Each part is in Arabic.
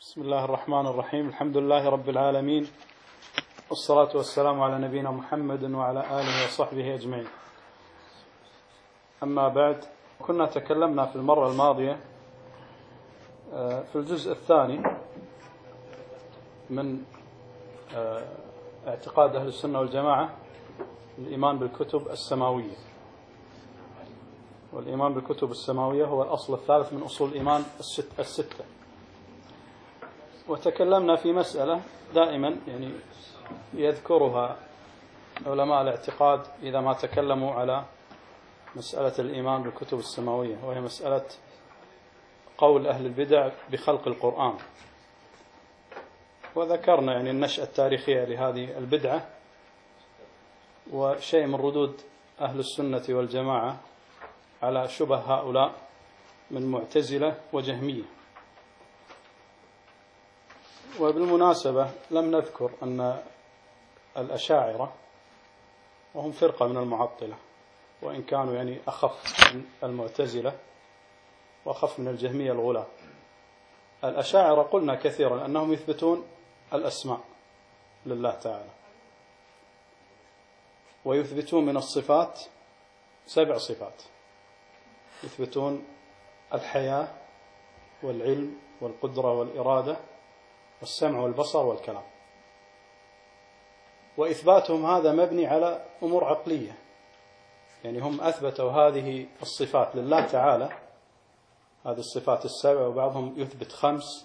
بسم الله الرحمن الرحيم. الحمد لله رب العالمين، والصلاة والسلام على نبينا محمد وعلى آله وصحبه أجمعين. أما بعد، كنا تكلمنا في المرة الماضية في الجزء الثاني من اعتقاد أهل السنة والجماعة الإيمان بالكتب السماوية، والإيمان بالكتب السماوية هو الأصل الثالث من أصول الإيمان الستة. وتكلمنا في مسألة دائما يذكرها علماء الاعتقاد إذا ما تكلموا على مسألة الإيمان بالكتب السماوية، وهي مسألة قول أهل البدع بخلق القرآن. وذكرنا النشأة التاريخية لهذه البدعة وشيء من ردود أهل السنة والجماعة على شبه هؤلاء من معتزلة وجهمية. وبالمناسبة لم نذكر أن الأشاعرة وهم فرقة من المعطلة، وإن كانوا أخف من المعتزلة وأخف من الجهمية الغلاة. الأشاعرة قلنا كثيرا أنهم يثبتون الأسماء لله تعالى، ويثبتون من الصفات 7 صفات، يثبتون الحياة والعلم والقدرة والإرادة والسمع والبصر والكلام. وإثباتهم هذا مبني على أمور عقلية، هم أثبتوا هذه الصفات لله تعالى، هذه الصفات 7، وبعضهم يثبت 5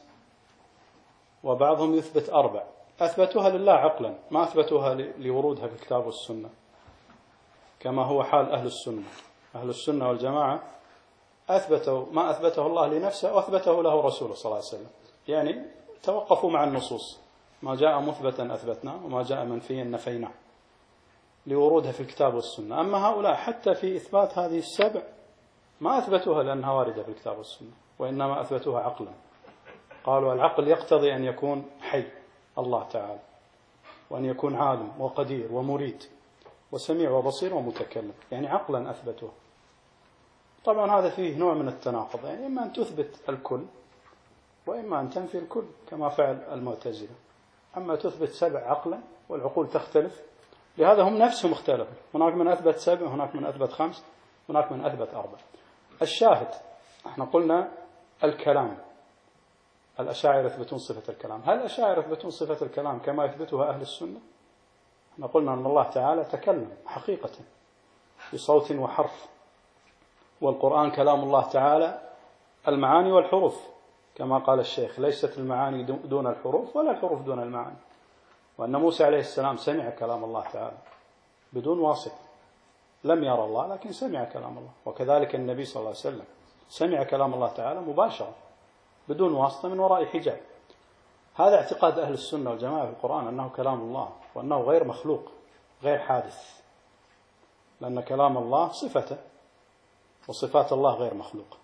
وبعضهم يثبت 4. أثبتوها لله عقلا، ما أثبتوها لورودها في الكتاب والسنة كما هو حال أهل السنة. أهل السنة والجماعة أثبتوا ما أثبته الله لنفسه وأثبته له رسوله صلى الله عليه وسلم، توقفوا مع النصوص، ما جاء مثبتا أثبتنا وما جاء منفيا نفينا لورودها في الكتاب والسنة. أما هؤلاء حتى في إثبات هذه 7 ما أثبتوها لأنها واردة في الكتاب والسنة، وإنما أثبتوها عقلا. قالوا العقل يقتضي أن يكون حي الله تعالى، وأن يكون عالم وقدير ومريد وسميع وبصير ومتكلم، عقلا أثبتوه. طبعا هذا فيه نوع من التناقض، إما أن تثبت الكل وإما أن تنفي الكل كما فعل المعتزلة. أما تثبت 7 عقلا والعقول تختلف، لهذا هم نفسهم اختلفوا، هناك من أثبت 7، هناك من أثبت 5، هناك من أثبت 4. الشاهد، احنا قلنا الكلام، الأشاعرة يثبتون صفة الكلام. هل الأشاعرة يثبتون صفة الكلام كما يثبتها أهل السنة؟ احنا قلنا أن الله تعالى تكلم حقيقة بصوت وحرف، والقرآن كلام الله تعالى المعاني والحروف، كما قال الشيخ: ليست المعاني دون الحروف ولا الحروف دون المعاني. وأن موسى عليه السلام سمع كلام الله تعالى بدون واسطة، لم يرى الله لكن سمع كلام الله. وكذلك النبي صلى الله عليه وسلم سمع كلام الله تعالى مباشرة بدون واسطة من وراء حجاب. هذا اعتقاد أهل السنة والجماعة في القرآن، أنه كلام الله وأنه غير مخلوق غير حادث، لأن كلام الله صفته وصفات الله غير مخلوق.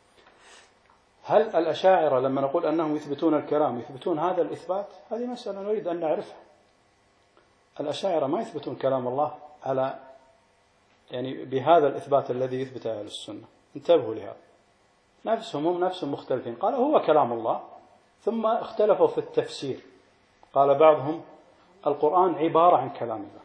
هل الأشاعرة لما نقول أنهم يثبتون الكلام يثبتون هذا الإثبات؟ هذه مسألة نريد أن نعرفها. الأشاعرة ما يثبتون كلام الله على بهذا الإثبات الذي يثبته أهل السنة. انتبهوا لهذا، هم نفسهم مختلفين. قالوا هو كلام الله، ثم اختلفوا في التفسير. قال بعضهم القرآن عبارة عن كلام الله،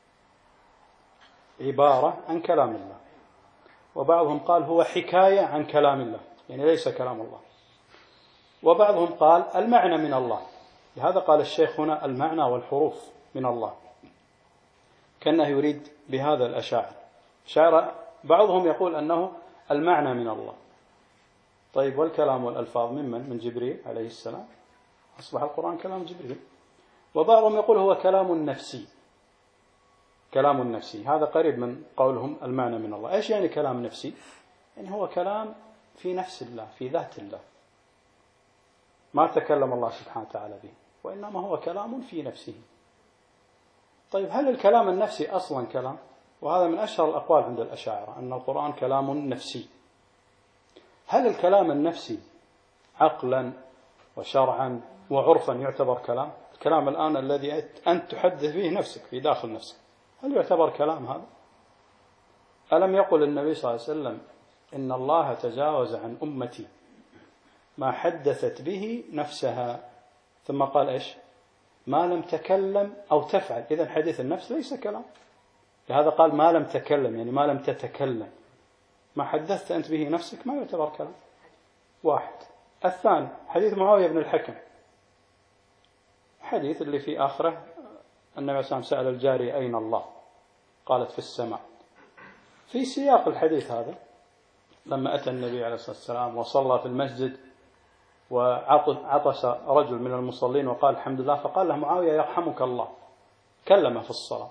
عبارة عن كلام الله. وبعضهم قال هو حكاية عن كلام الله، ليس كلام الله. وبعضهم قال المعنى من الله، لهذا قال الشيخ هنا المعنى والحروف من الله، كأنه يريد بهذا الأشاعرة. بعضهم يقول أنه المعنى من الله. طيب، والكلام والألفاظ من جبريل عليه السلام، أصبح القرآن كلام جبريل. وبعضهم يقول هو كلام نفسي، كلام نفسي. هذا قريب من قولهم المعنى من الله. إيش كلام نفسي؟ هو كلام في نفس الله، في ذات الله، ما تكلم الله سبحانه وتعالى به، وإنما هو كلام في نفسه. طيب، هل الكلام النفسي أصلا كلام؟ وهذا من أشهر الأقوال عند الأشاعرة، أن القرآن كلام نفسي. هل الكلام النفسي عقلا وشرعا وعرفا يعتبر كلام؟ الكلام الآن الذي أنت تحدث به نفسك في داخل نفسك، هل يعتبر كلام هذا؟ ألم يقل النبي صلى الله عليه وسلم إن الله تجاوز عن أمتي ما حدثت به نفسها. ثم قال إيش؟ ما لم تكلم أو تفعل. إذن حديث النفس ليس كلام، لهذا قال ما لم تكلم، يعني ما لم تتكلم. ما حدثت أنت به نفسك ما يعتبر كلام. واحد. الثاني حديث معاوية بن الحكم، حديث اللي في آخره النبي صلى الله عليه وسلم سأل الجارية أين الله؟ قالت في السماء. في سياق الحديث هذا لما أتى النبي عليه الصلاة والسلام وصلى في المسجد وعطس رجل من المصلين وقال الحمد لله، فقال له معاوية يرحمك الله، كلمه في الصلاة.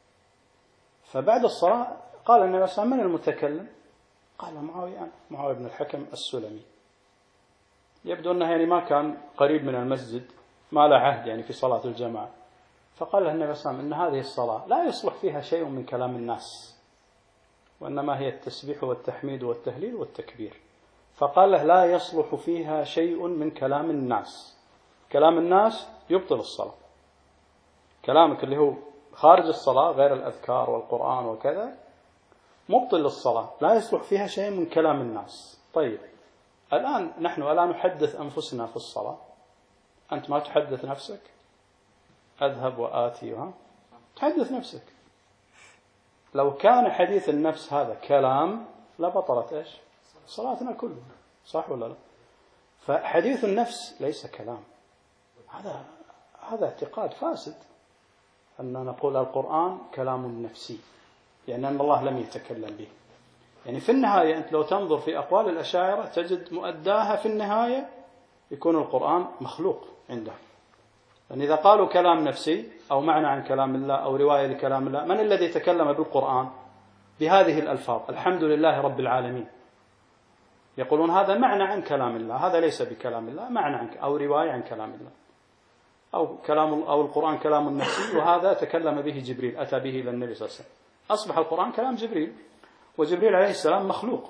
فبعد الصلاة قال النبي صلى الله عليه وسلم من المتكلم؟ قال معاوية أنا، معاوية بن الحكم السلمي. يبدو أنه يعني ما كان قريب من المسجد، ما له عهد يعني في صلاة الجماعة. فقال له النبي صلى الله عليه وسلم إن هذه الصلاة لا يصلح فيها شيء من كلام الناس، وإنما هي التسبيح والتحميد والتهليل والتكبير. فقال له لا يصلح فيها شيء من كلام الناس. كلام الناس يبطل الصلاة. كلامك اللي هو خارج الصلاة غير الأذكار والقرآن وكذا مبطل للصلاة، لا يصلح فيها شيء من كلام الناس. طيب الآن نحن ألا نحدث أنفسنا في الصلاة؟ أنت ما تحدث نفسك؟ أذهب وآتي تحدث نفسك. لو كان حديث النفس هذا كلام لبطلت إيش؟ صلاتنا كلها، صح ولا لا؟ فحديث النفس ليس كلام، هذا اعتقاد فاسد أن نقول القرآن كلام نفسي، يعني أن الله لم يتكلم به. يعني في النهاية أنت لو تنظر في أقوال الأشاعرة تجد مؤداها في النهاية يكون القرآن مخلوق عندهم. لأن إذا قالوا كلام نفسي أو معنى عن كلام الله أو رواية لكلام الله، من الذي تكلم بالقرآن بهذه الألفاظ؟ الحمد لله رب العالمين. يقولون هذا معنى عن كلام الله، هذا ليس بكلام الله، معنى عن أو رواية عن كلام الله، أو القرآن كلام نفسي، وهذا تكلم به جبريل أتى به إلى النبي صلى الله عليه وسلم. أصبح القرآن كلام جبريل، وجبريل عليه السلام مخلوق،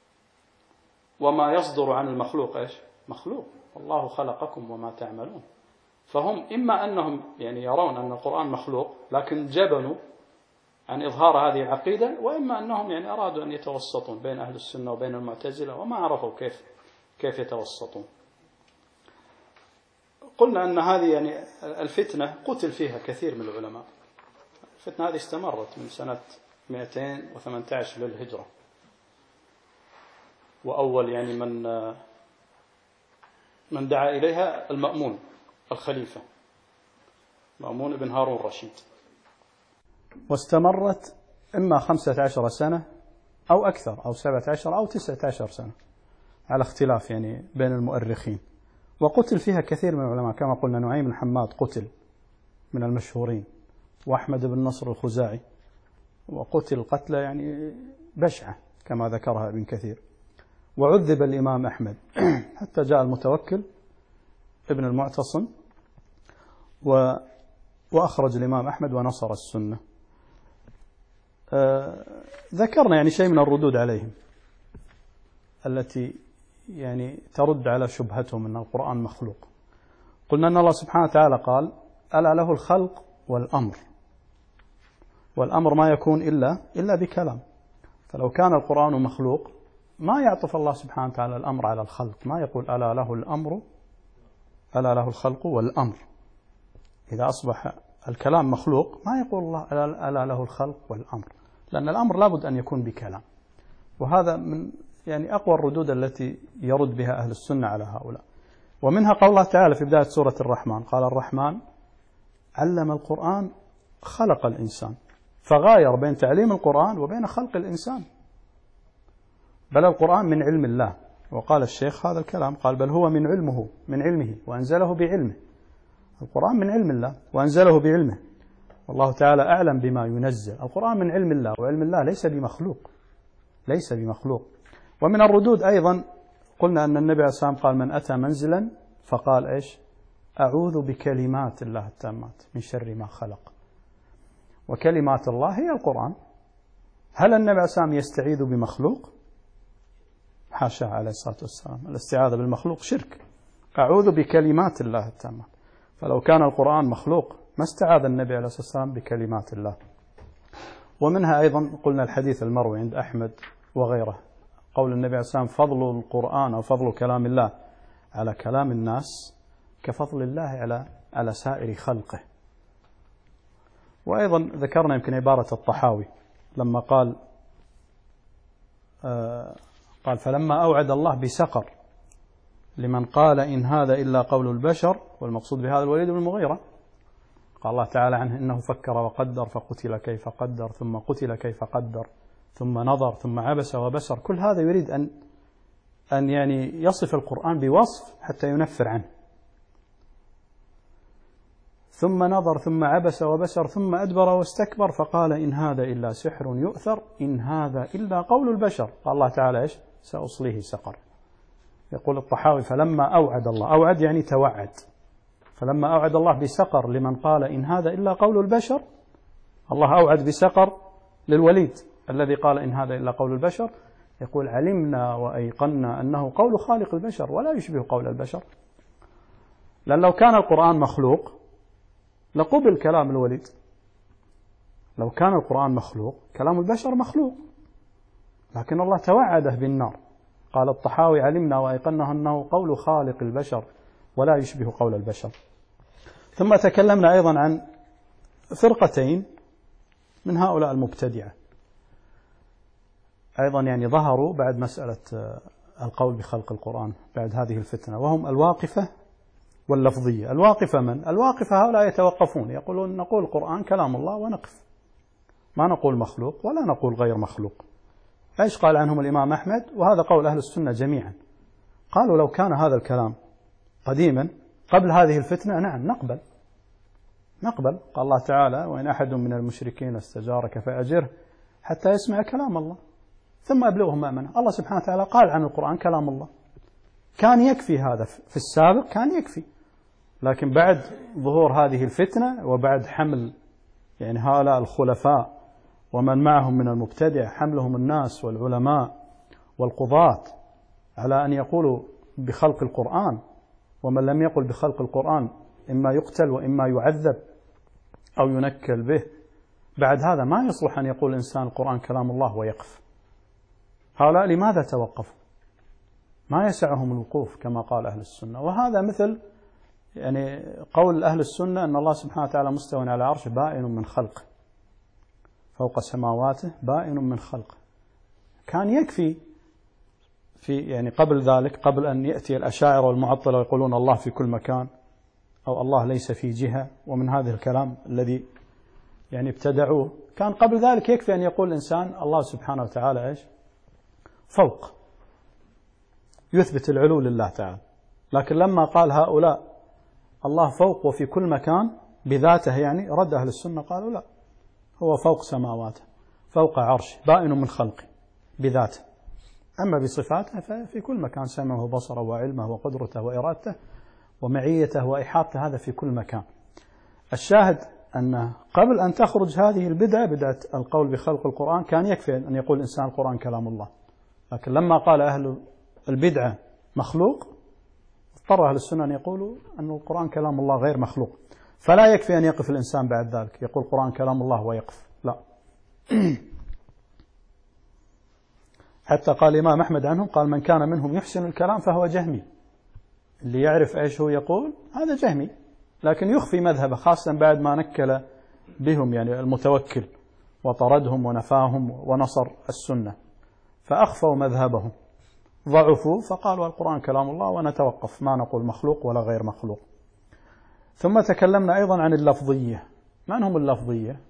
وما يصدر عن المخلوق إيش؟ مخلوق. والله خلقكم وما تعملون. فهم إما أنهم يعني يرون أن القرآن مخلوق لكن جبنوا عن إظهار هذه العقيدة، وإما أنهم يعني أرادوا أن يتوسطون بين أهل السنة وبين المعتزلة وما عرفوا كيف يتوسطون. قلنا أن هذه يعني الفتنة قتل فيها كثير من العلماء. الفتنة هذه استمرت من سنة 218 للهجرة، وأول يعني من دعا إليها المأمون الخليفة، مأمون بن هارون الرشيد، واستمرت إما 15 سنة أو أكثر أو 17 أو 19 سنة على اختلاف يعني بين المؤرخين. وقتل فيها كثير من العلماء كما قلنا، نعيم بن حماد قتل من المشهورين، وأحمد بن نصر الخزاعي، وقتل قتلة يعني بشعة كما ذكرها ابن كثير. وعذب الإمام أحمد حتى جاء المتوكل ابن المعتصم وأخرج الإمام أحمد ونصر السنة. ذكرنا يعني شيء من الردود عليهم التي يعني ترد على شبهتهم أن القرآن مخلوق. قلنا أن الله سبحانه وتعالى قال ألا له الخلق والأمر، والأمر ما يكون إلا بكلام. فلو كان القرآن مخلوق ما يعطف الله سبحانه وتعالى الأمر على الخلق، ما يقول ألا له الأمر، ألا له الخلق والأمر. إذا أصبح الكلام مخلوق ما يقول الله ألا له الخلق والأمر، لأن الأمر لابد أن يكون بكلام. وهذا من يعني أقوى الردود التي يرد بها أهل السنة على هؤلاء. ومنها قول الله تعالى في بداية سورة الرحمن قال الرحمن علم القرآن خلق الإنسان، فغاير بين تعليم القرآن وبين خلق الإنسان. بل القرآن من علم الله. وقال الشيخ هذا الكلام، قال بل هو من علمه وأنزله بعلمه. القرآن من علم الله وأنزله بعلمه، والله تعالى أعلم بما ينزل. القرآن من علم الله، وعلم الله ليس بمخلوق. ومن الردود أيضا قلنا أن النبي عليه الصلاة والسلام قال من أتى منزلا فقال إيش؟ أعوذ بكلمات الله التامات من شر ما خلق. وكلمات الله هي القرآن. هل النبي عليه الصلاة والسلام يستعيذ بمخلوق؟ حاشا عليه الصلاة والسلام، الاستعاذة بالمخلوق شرك. أعوذ بكلمات الله التامات. فلو كان القرآن مخلوق ما استعاذ النبي عليه الصلاة والسلام بكلمات الله. ومنها أيضا قلنا الحديث المروي عند أحمد وغيره، قول النبي عليه الصلاة والسلام فضل القرآن أو فضل كلام الله على كلام الناس كفضل الله على سائر خلقه. وأيضا ذكرنا يمكن عبارة الطحاوي لما قال فلما أوعد الله بسقر لمن قال إن هذا إلا قول البشر، والمقصود بهذا الوليد بن المغيرة، قال الله تعالى عنه إنه فكر وقدر فقتل كيف قدر ثم قتل كيف قدر ثم نظر ثم عبس وبسر. كل هذا يريد أن يعني يصف القرآن بوصف حتى ينفر عنه. ثم نظر ثم عبس وبسر ثم أدبر واستكبر فقال إن هذا إلا سحر يؤثر إن هذا إلا قول البشر. قال الله تعالى إيش؟ سأصليه سقر. يقول الطحاوي فلما أوعد الله، أوعد يعني توعد، فلما أوعد الله بسقر لمن قال إن هذا إلا قول البشر، الله أوعد بسقر للوليد الذي قال إن هذا إلا قول البشر، يقول علمنا وأيقنا أنه قول خالق البشر ولا يشبه قول البشر. لأن لو كان القرآن مخلوق لقبل كلام الوليد، لو كان القرآن مخلوق كلام البشر مخلوق، لكن الله توعده بالنار. قال الطحاوي علمنا وأيقنا أنه قول خالق البشر ولا يشبه قول البشر. ثم تكلمنا أيضا عن فرقتين من هؤلاء المبتدعة أيضا يعني ظهروا بعد مسألة القول بخلق القرآن بعد هذه الفتنة، وهم الواقفة واللفظية. الواقفة من؟ الواقفة هؤلاء يتوقفون يقولون نقول القرآن كلام الله ونقف، ما نقول مخلوق ولا نقول غير مخلوق. ايش قال عنهم الإمام أحمد؟ وهذا قول أهل السنة جميعا، قالوا لو كان هذا الكلام قديما قبل هذه الفتنة نعم نقبل. قال الله تعالى وإن أحد من المشركين استجارك فأجره حتى يسمع كلام الله ثم أبلغهم مأمنه. الله سبحانه وتعالى قال عن القرآن كلام الله، كان يكفي هذا في السابق، كان يكفي، لكن بعد ظهور هذه الفتنة وبعد حمل يعني هؤلاء الخلفاء ومن معهم من المبتدع حملهم الناس والعلماء والقضاة على أن يقولوا بخلق القرآن، ومن لم يقل بخلق القرآن إما يقتل وإما يعذب أو ينكل به. بعد هذا ما يصلح أن يقول إنسان القرآن كلام الله ويقف. هؤلاء لماذا توقفوا؟ ما يسعهم الوقوف كما قال أهل السنة. وهذا مثل يعني قول أهل السنة أن الله سبحانه وتعالى مستوى على عرش بائن من خلقه فوق سماواته بائن من خلقه. كان يكفي في يعني قبل ذلك، قبل أن يأتي الأشاعرة والمعطلة ويقولون الله في كل مكان أو الله ليس في جهة ومن هذا الكلام الذي يعني ابتدعوه، كان قبل ذلك يكفي أن يقول الإنسان الله سبحانه وتعالى إيش؟ فوق، يثبت العلو لله تعالى. لكن لما قال هؤلاء الله فوق وفي كل مكان بذاته يعني رد أهل السنة قالوا لا، هو فوق سماواته فوق عرشه بائن من خلقه بذاته، أما بصفاته ففي كل مكان، سمعه وبصره وعلمه وقدرته وإرادته ومعيته وإحاطته، هذا في كل مكان. الشاهد أن قبل أن تخرج هذه البدعة، بدعة القول بخلق القرآن، كان يكفي أن يقول الإنسان القرآن كلام الله. لكن لما قال أهل البدعة مخلوق، اضطر أهل السنة أن يقولوا أن القرآن كلام الله غير مخلوق. فلا يكفي أن يقف الإنسان بعد ذلك يقول القرآن كلام الله ويقف، لا. حتى قال الإمام أحمد عنهم قال من كان منهم يحسن الكلام فهو جهمي. اللي يعرف إيش هو يقول هذا جهمي، لكن يخفي مذهبه، خاصة بعد ما نكل بهم يعني المتوكل وطردهم ونفاهم ونصر السنة، فأخفوا مذهبهم، ضعفوا، فقالوا القرآن كلام الله ونتوقف، ما نقول مخلوق ولا غير مخلوق. ثم تكلمنا أيضا عن اللفظية. من هم اللفظية؟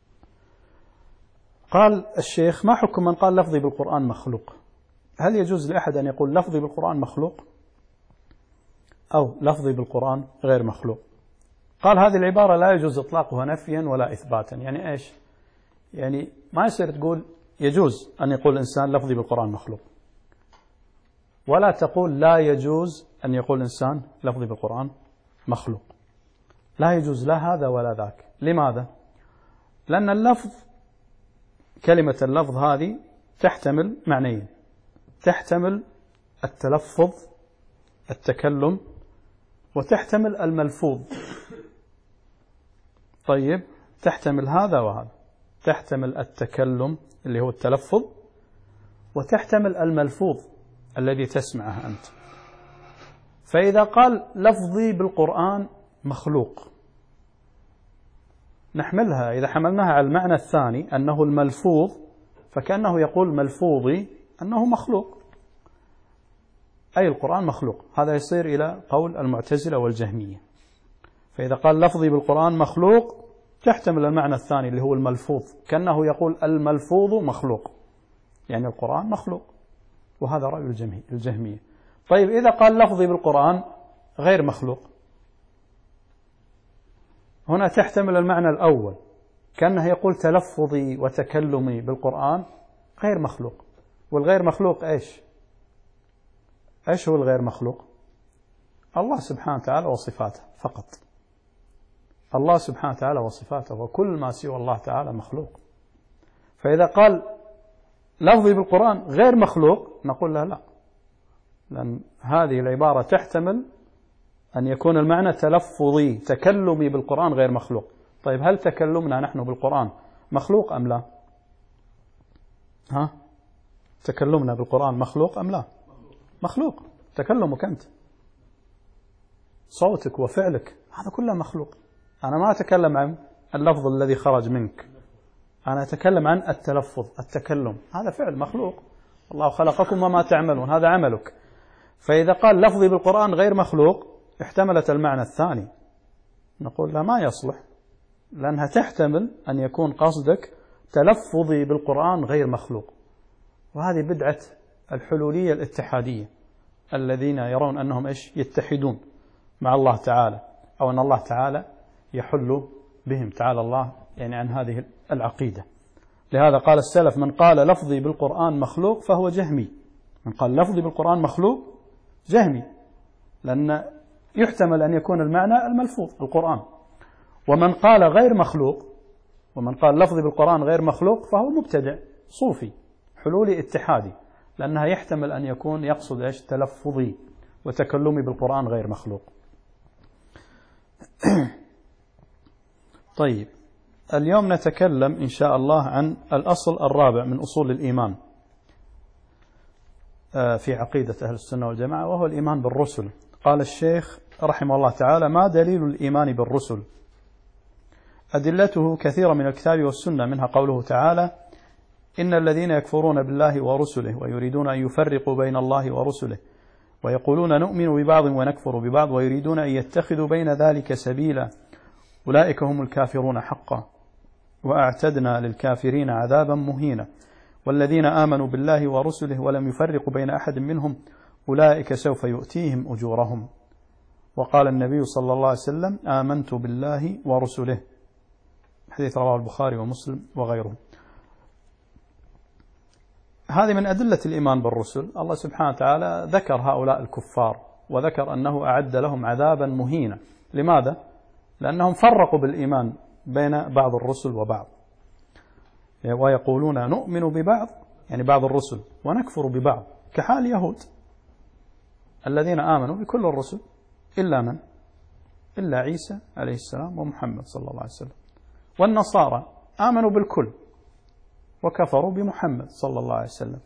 قال الشيخ ما حكم من قال لفظي بالقرآن مخلوق؟ هل يجوز لأحد أن يقول لفظي بالقرآن مخلوق أو لفظي بالقرآن غير مخلوق؟ قال هذه العبارة لا يجوز إطلاقها نفيا ولا إثباتا. يعني إيش؟ يعني ما يصير تقول يجوز أن يقول الإنسان لفظي بالقرآن مخلوق، ولا تقول لا يجوز أن يقول الإنسان لفظي بالقرآن مخلوق. لا يجوز لا هذا ولا ذاك. لماذا؟ لأن اللفظ، كلمة اللفظ هذه تحتمل معنيين، تحتمل التلفظ التكلم وتحتمل الملفوظ. طيب، تحتمل هذا وهذا، تحتمل التكلم اللي هو التلفظ وتحتمل الملفوظ الذي تسمعه أنت. فإذا قال لفظي بالقرآن مخلوق، نحملها إذا حملناها على المعنى الثاني أنه الملفوظ، فكأنه يقول ملفوظي أنه مخلوق، أي القرآن مخلوق. هذا يصير إلى قول المعتزلة والجهمية. فإذا قال لفظي بالقرآن مخلوق تحتمل المعنى الثاني اللي هو الملفوظ، كأنه يقول الملفوظ مخلوق، يعني القرآن مخلوق، وهذا رأي الجهمية. طيب إذا قال لفظي بالقرآن غير مخلوق، هنا تحتمل المعنى الأول، كأنه يقول تلفظي وتكلمي بالقرآن غير مخلوق. والغير مخلوق إيش هو الغير مخلوق؟ الله سبحانه وتعالى وصفاته فقط. الله سبحانه وتعالى وصفاته، وكل ما سوى الله تعالى مخلوق. فإذا قال لفظي بالقرآن غير مخلوق نقول له لا، لأن هذه العبارة تحتمل أن يكون المعنى تلفظي تكلمي بالقرآن غير مخلوق. طيب هل تكلمنا نحن بالقرآن مخلوق أم لا؟ تكلمنا بالقرآن مخلوق أم لا؟ مخلوق. تكلمك أنت، صوتك وفعلك، هذا كله مخلوق. أنا ما أتكلم عن اللفظ الذي خرج منك، أنا أتكلم عن التلفظ، التكلم، هذا فعل مخلوق. الله خلقكم وما تعملون، هذا عملك. فإذا قال لفظي بالقرآن غير مخلوق احتملت المعنى الثاني، نقول لا، ما يصلح، لأنها تحتمل أن يكون قصدك تلفظي بالقرآن غير مخلوق. وهذه بدعة الحلولية الاتحادية الذين يرون أنهم يتحدون مع الله تعالى، أو أن الله تعالى يحل بهم، تعالى الله يعني عن هذه العقيدة. لهذا قال السلف: من قال لفظي بالقرآن مخلوق فهو جهمي. من قال لفظي بالقرآن مخلوق جهمي، لأن يحتمل أن يكون المعنى الملفوظ القرآن. ومن قال غير مخلوق، ومن قال لفظي بالقرآن غير مخلوق فهو مبتدع صوفي حلولي اتحادي، لأنها يحتمل أن يكون يقصد تلفظي وتكلمي بالقرآن غير مخلوق. طيب، اليوم نتكلم إن شاء الله عن الأصل الرابع من أصول الإيمان في عقيدة أهل السنة والجماعة، وهو الإيمان بالرسل. قال الشيخ رحمه الله تعالى: ما دليل الإيمان بالرسل؟ أدلته كثيرة من الكتاب والسنة، منها قوله تعالى: إن الذين يكفرون بالله ورسله ويريدون أن يفرقوا بين الله ورسله ويقولون نؤمن ببعض ونكفر ببعض ويريدون أن يتخذوا بين ذلك سبيلا أولئك هم الكافرون حقا وأعتدنا للكافرين عذابا مهينا والذين آمنوا بالله ورسله ولم يفرقوا بين أحد منهم أولئك سوف يؤتيهم أجورهم. وقال النبي صلى الله عليه وسلم: آمنت بالله ورسله، حديث رواه البخاري ومسلم وغيره. هذه من أدلة الإيمان بالرسل. الله سبحانه وتعالى ذكر هؤلاء الكفار وذكر أنه أعد لهم عذابا مهينا. لماذا؟ لأنهم فرقوا بالإيمان بين بعض الرسل وبعض، ويقولون نؤمن ببعض يعني بعض الرسل ونكفر ببعض، كحال يهود الذين آمنوا بكل الرسل إلا من؟ إلا عيسى عليه السلام ومحمد صلى الله عليه وسلم. والنصارى آمنوا بالكل وكفروا بمحمد صلى الله عليه وسلم.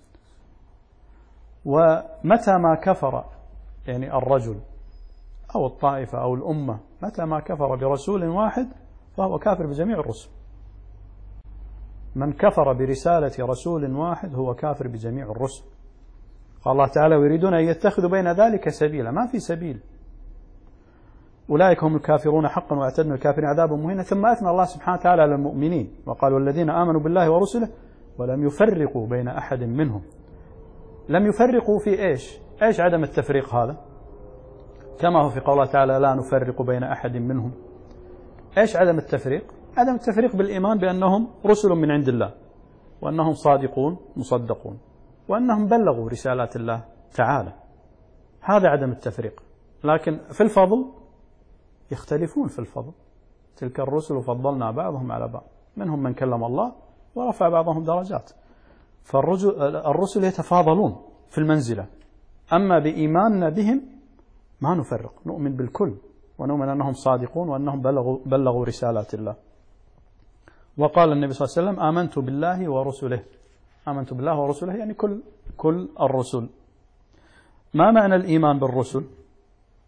ومتى ما كفر يعني الرجل أو الطائفة أو الأمة، متى ما كفر برسول واحد فهو كافر بجميع الرسل. من كفر برسالة رسول واحد هو كافر بجميع الرسل. قال الله تعالى: ويريدون أن يتخذوا بين ذلك سبيلا. ما في سبيل. أولئك هم الكافرون حقا واعتدنا الكافرين عذابا مهينا. ثم أثنى الله سبحانه وتعالى على المؤمنين وقال: والذين آمنوا بالله ورسله ولم يفرقوا بين أحد منهم. لم يفرقوا في إيش عدم التفريق هذا؟ كما هو في قول الله تعالى: لا نفرق بين أحد منهم. إيش عدم التفريق؟ عدم التفريق بالإيمان بأنهم رسل من عند الله، وأنهم صادقون مصدقون، وأنهم بلغوا رسالات الله تعالى. هذا عدم التفريق. لكن في الفضل يختلفون في الفضل. تلك الرسل فضلنا بعضهم على بعض، منهم من كلم الله ورفع بعضهم درجات. فالرسل يتفاضلون في المنزلة. أما بإيماننا بهم ما نفرق، نؤمن بالكل ونؤمن أنهم صادقون وأنهم بلغوا رسالات الله. وقال النبي صلى الله عليه وسلم: آمنت بالله ورسله. آمنت بالله ورسله يعني كل الرسل. ما معنى الإيمان بالرسل؟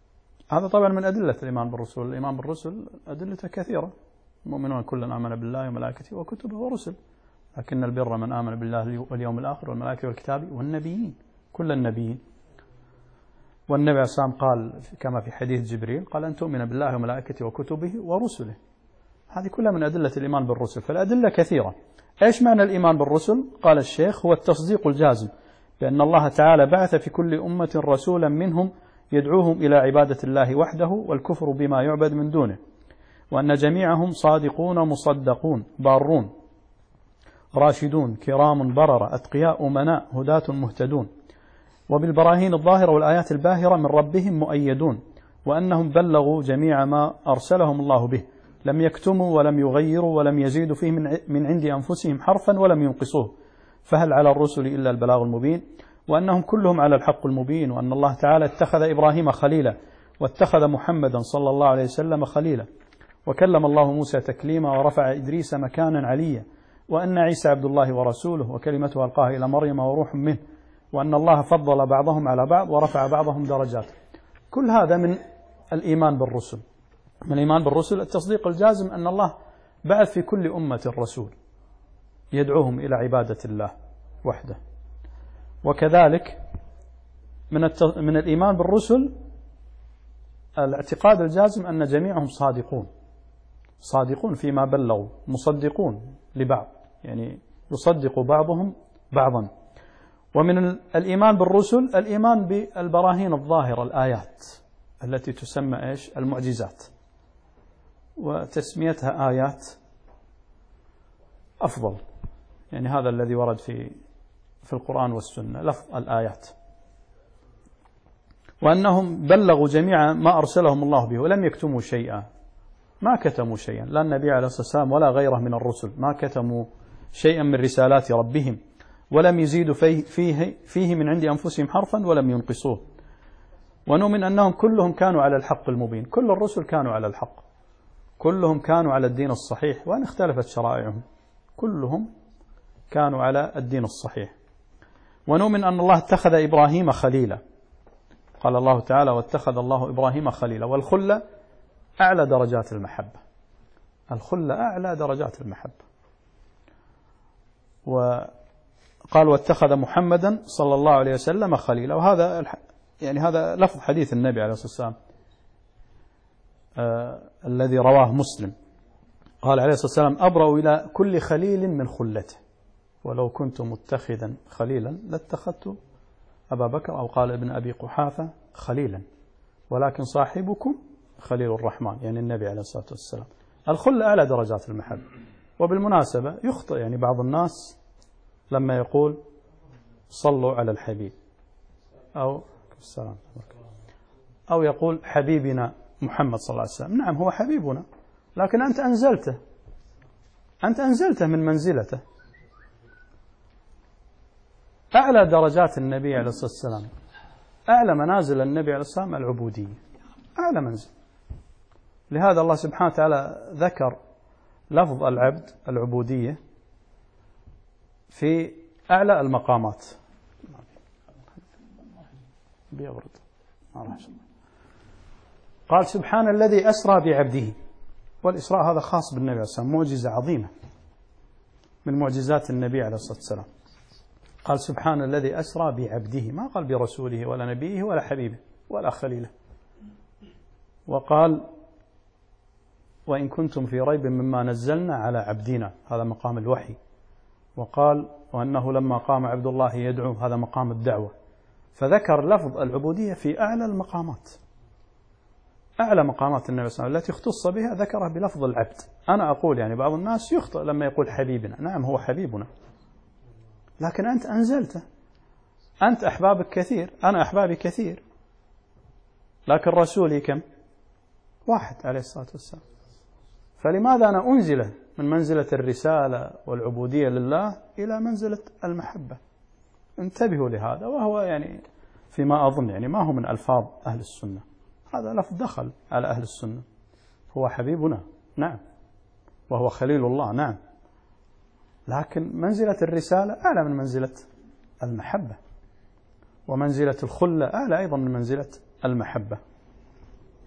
هذا طبعا من أدلة الإيمان بالرسل. الإيمان بالرسل أدلته كثيرة. المؤمنون كلنا آمن بالله وملائكته وكتبه ورسله، لكن البر من آمن بالله واليوم الآخر والملائكة والكتاب والنبيين، كل النبيين. والنبي عليه الصلاة والسلام قال كما في حديث جبريل قال أن تؤمن بالله وملائكته وكتبه ورسله. هذه كلها من أدلة الإيمان بالرسل، فالأدلة كثيرة. إيش معنى الإيمان بالرسل؟ قال الشيخ: هو التصديق الجازم بأن الله تعالى بعث في كل أمة رسولا منهم يدعوهم إلى عبادة الله وحده والكفر بما يعبد من دونه، وأن جميعهم صادقون مصدقون بارون راشدون كرام بررة أتقياء أمناء هداة مهتدون، وبالبراهين الظاهرة والآيات الباهرة من ربهم مؤيدون، وأنهم بلغوا جميع ما أرسلهم الله به، لم يكتموا ولم يغيروا ولم يزيدوا فيه من عند أنفسهم حرفا ولم ينقصوه، فهل على الرسل إلا البلاغ المبين، وأنهم كلهم على الحق المبين، وأن الله تعالى اتخذ إبراهيم خليلا واتخذ محمدا صلى الله عليه وسلم خليلا، وكلم الله موسى تكليما ورفع إدريس مكانا عليا، وأن عيسى عبد الله ورسوله وكلمته ألقاها إلى مريم وروح منه، وأن الله فضل بعضهم على بعض ورفع بعضهم درجات. كل هذا من الإيمان بالرسل. من الإيمان بالرسل التصديق الجازم أن الله بعث في كل أمة رسول يدعوهم إلى عبادة الله وحده. وكذلك من الإيمان بالرسل الاعتقاد الجازم أن جميعهم صادقون فيما بلغوا، مصدقون لبعض، يعني يصدق بعضهم بعضا. ومن الإيمان بالرسل الإيمان بالبراهين الظاهرة، الآيات التي تسمى إيش؟ المعجزات، وتسميتها آيات أفضل، يعني هذا الذي ورد في القرآن والسنة لفظ الآيات. وأنهم بلغوا جميعا ما أرسلهم الله به ولم يكتموا شيئا، ما كتموا شيئا، لا النبي عليه الصلاة والسلام ولا غيره من الرسل ما كتموا شيئا من رسالات ربهم، ولم يزيدوا فيه من عند أنفسهم حرفا ولم ينقصوه. ونؤمن أنهم كلهم كانوا على الحق المبين، كل الرسل كانوا على الحق، كلهم كانوا على الدين الصحيح، وأن اختلفت شرائعهم كلهم كانوا على الدين الصحيح. ونؤمن أن الله اتخذ إبراهيم خليلا، قال الله تعالى: واتخذ الله إبراهيم خليلا، والخلة أعلى درجات المحبة، الخلة أعلى درجات المحبة. وقال: واتخذ محمدا صلى الله عليه وسلم خليلا، وهذا يعني هذا لفظ حديث النبي عليه الصلاة والسلام الذي رواه مسلم، قال عليه الصلاة والسلام: أبرأ إلى كل خليل من خلته، ولو كنت متخذا خليلا لاتخذت أبا بكر، أو قال ابن أبي قحافة خليلا، ولكن صاحبكم خليل الرحمن، يعني النبي عليه الصلاة والسلام. الخلة أعلى درجات المحبة. وبالمناسبة يخطئ يعني بعض الناس لما يقول صلوا على الحبيب أو يقول حبيبنا محمد صلى الله عليه وسلم. نعم هو حبيبنا، لكن أنت أنزلته من منزلته. أعلى درجات النبي عليه الصلاة والسلام، أعلى منازل النبي عليه الصلاة والسلام العبودية، أعلى منزل. لهذا الله سبحانه وتعالى ذكر لفظ العبد، العبودية، في أعلى المقامات. قال: سبحان الذي أسرى بعبده. والإسراء هذا خاص بالنبي عليه الصلاة والسلام، معجزة عظيمة من معجزات النبي عليه الصلاة والسلام. قال: سبحان الذي أسرى بعبده، ما قال برسوله ولا نبيه ولا حبيبه ولا خليله. وقال: وإن كنتم في ريب مما نزلنا على عبدنا، هذا مقام الوحي. وقال: وأنه لما قام عبد الله يدعو، هذا مقام الدعوة. فذكر لفظ العبودية في أعلى المقامات، أعلى مقامات النبي صلى الله عليه وسلم التي اختص بها ذكرها بلفظ العبد. أنا أقول يعني بعض الناس يخطئ لما يقول حبيبنا، نعم هو حبيبنا، لكن أنت أنزلته. أنت أحبابك كثير، أنا أحبابي كثير، لكن رسولي كم؟ واحد عليه الصلاة والسلام. فلماذا أنا أنزله من منزلة الرسالة والعبودية لله إلى منزلة المحبة؟ انتبهوا لهذا. وهو يعني فيما أظن يعني ما هو من ألفاظ أهل السنة، هذا لفظ دخل على أهل السنة. هو حبيبنا نعم، وهو خليل الله نعم، لكن منزلة الرسالة أعلى من منزلة المحبة، ومنزلة الخلة أعلى أيضا من منزلة المحبة.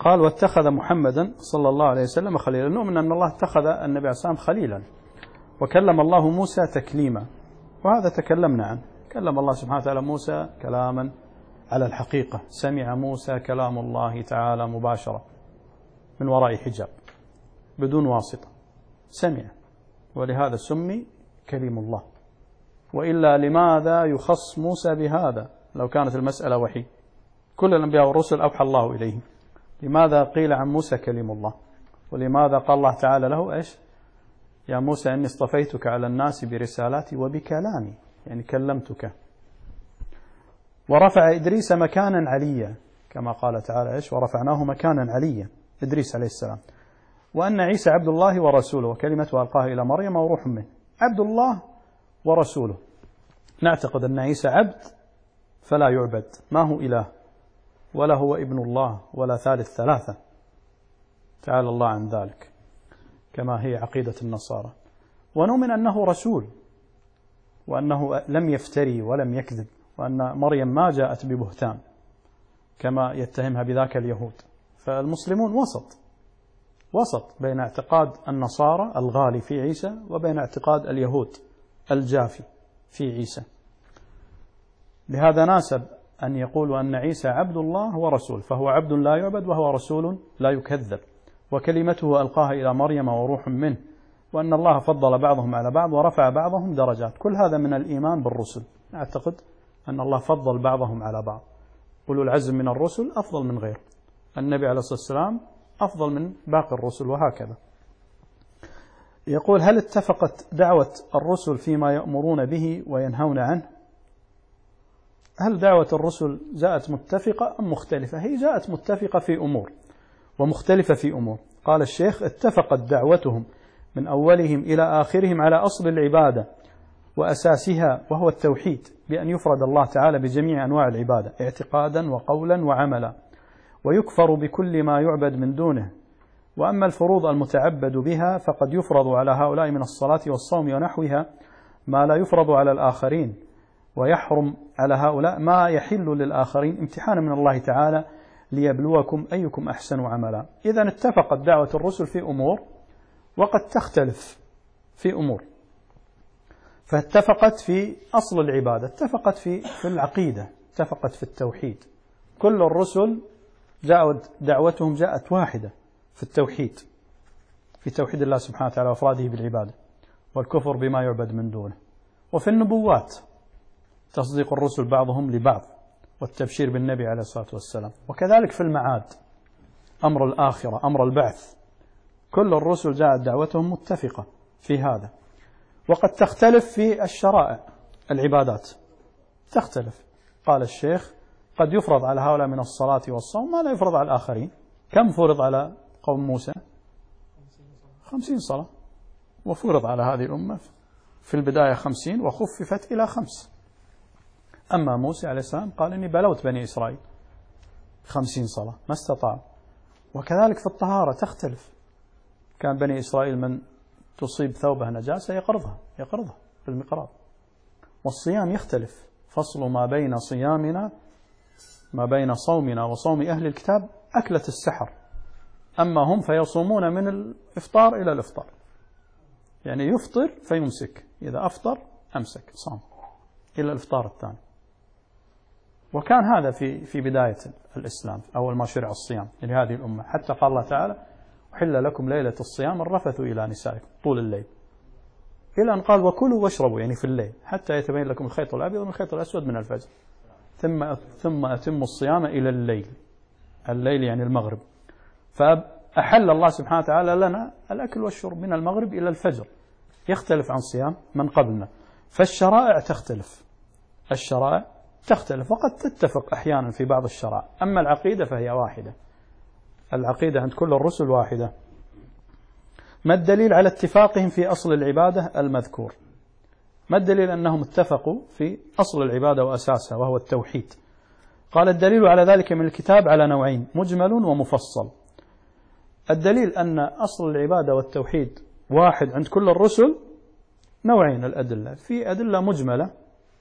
قال واتخذ محمدا صلى الله عليه وسلم خليلا. نؤمن أن الله اتخذ النبي عليه الصلاة والسلام خليلا، وكلم الله موسى تكليما، وهذا تكلمنا عنه. كلم الله سبحانه وتعالى موسى كلاما على الحقيقة، سمع موسى كلام الله تعالى مباشرة من وراء حجاب بدون واسطة، سمع، ولهذا سمي كلم الله. وإلا لماذا يخص موسى بهذا لو كانت المسألة وحي؟ كل الأنبياء والرسل أوحى الله إليهم، لماذا قيل عن موسى كلم الله؟ ولماذا قال الله تعالى له إيش؟ يا موسى إني اصطفيتك على الناس برسالاتي وبكلامي، يعني كلمتك. ورفع إدريس مكانا عليا، كما قال تعالى إيش؟ ورفعناه مكانا عليا، إدريس عليه السلام. وأن عيسى عبد الله ورسوله وكلمته ألقاها إلى مريم وروح منه. عبد الله ورسوله، نعتقد أن عيسى عبد فلا يعبد، ما هو إله ولا هو ابن الله ولا ثالث ثلاثة، تعالى الله عن ذلك، كما هي عقيدة النصارى. ونؤمن أنه رسول، وأنه لم يفتري ولم يكذب، وأن مريم ما جاءت ببهتان كما يتهمها بذاك اليهود. فالمسلمون وسط بين اعتقاد النصارى الغالي في عيسى وبين اعتقاد اليهود الجافي في عيسى. لهذا ناسب أن يقولوا أن عيسى عبد الله ورسول، فهو عبد لا يعبد وهو رسول لا يكذب، وكلمته ألقاها إلى مريم وروح منه، وأن الله فضل بعضهم على بعض ورفع بعضهم درجات. كل هذا من الإيمان بالرسل. أعتقد أن الله فضل بعضهم على بعض، أولو العزم من الرسل أفضل من غيره، النبي عليه الصلاة والسلام أفضل من باقي الرسل، وهكذا. يقول هل اتفقت دعوة الرسل فيما يأمرون به وينهون عنه؟ هل دعوة الرسل جاءت متفقة أم مختلفة؟ هي جاءت متفقة في أمور ومختلفة في أمور. قال الشيخ اتفقت دعوتهم من أولهم إلى آخرهم على أصل العبادة وأساسها، وهو التوحيد، بأن يفرد الله تعالى بجميع أنواع العبادة اعتقادا وقولا وعملا، ويكفر بكل ما يعبد من دونه. وأما الفروض المتعبد بها فقد يفرض على هؤلاء من الصلاة والصوم ونحوها ما لا يفرض على الآخرين، ويحرم على هؤلاء ما يحل للآخرين امتحانا من الله تعالى ليبلوكم أيكم أحسن عملا. إذن اتفقت دعوة الرسل في أمور وقد تختلف في أمور. فاتفقت في أصل العبادة، اتفقت في العقيدة، اتفقت في التوحيد. كل الرسل دعوتهم جاءت واحدة في التوحيد، في توحيد الله سبحانه وتعالى وافراده بالعبادة والكفر بما يعبد من دونه. وفي النبوات تصديق الرسل بعضهم لبعض والتبشير بالنبي عليه الصلاة والسلام. وكذلك في المعاد، أمر الآخرة، أمر البعث، كل الرسل جاءت دعوتهم متفقة في هذا. وقد تختلف في الشرائع، العبادات تختلف. قال الشيخ قد يفرض على هؤلاء من الصلاة والصوم ما لا يفرض على الآخرين. كم فرض على قوم موسى؟ 50 صلاة، وفرض على هذه الأمة في البداية 50 وخففت إلى 5. أما موسى عليه السلام قال إني بلوت بني إسرائيل 50 صلاة ما استطاع. وكذلك في الطهارة تختلف، كان بني إسرائيل من تصيب ثوبه نجاسة يقرضها بالمقراض. والصيام يختلف، فصل ما بين صيامنا، ما بين صومنا وصوم أهل الكتاب أكلة السحر. أما هم فيصومون من الإفطار إلى الإفطار، يعني يفطر فيمسك، إذا أفطر أمسك صام إلى الإفطار الثاني. وكان هذا في بداية الإسلام، أول ما شرع الصيام لهذه الأمة، حتى قال الله تعالى أحل لكم ليلة الصيام الرفث إلى نسائكم طول الليل، إلى أن قال وكلوا واشربوا، يعني في الليل، حتى يتبين لكم الخيط الأبيض من الخيط الأسود من الفجر، ثم أتموا الصيام إلى الليل يعني المغرب. فأحل الله سبحانه وتعالى لنا الأكل والشرب من المغرب إلى الفجر، يختلف عن صيام من قبلنا. فالشرائع تختلف وقد تتفق أحيانا في بعض الشرائع. أما العقيدة فهي واحدة، العقيدة عند كل الرسل واحدة. ما الدليل على اتفاقهم في أصل العبادة المذكور؟ ما الدليل أنهم اتفقوا في أصل العبادة وأساسها وهو التوحيد؟ قال الدليل على ذلك من الكتاب على نوعين، مجمل ومفصل. الدليل أن أصل العبادة والتوحيد واحد عند كل الرسل نوعين الأدلة، في أدلة مجملة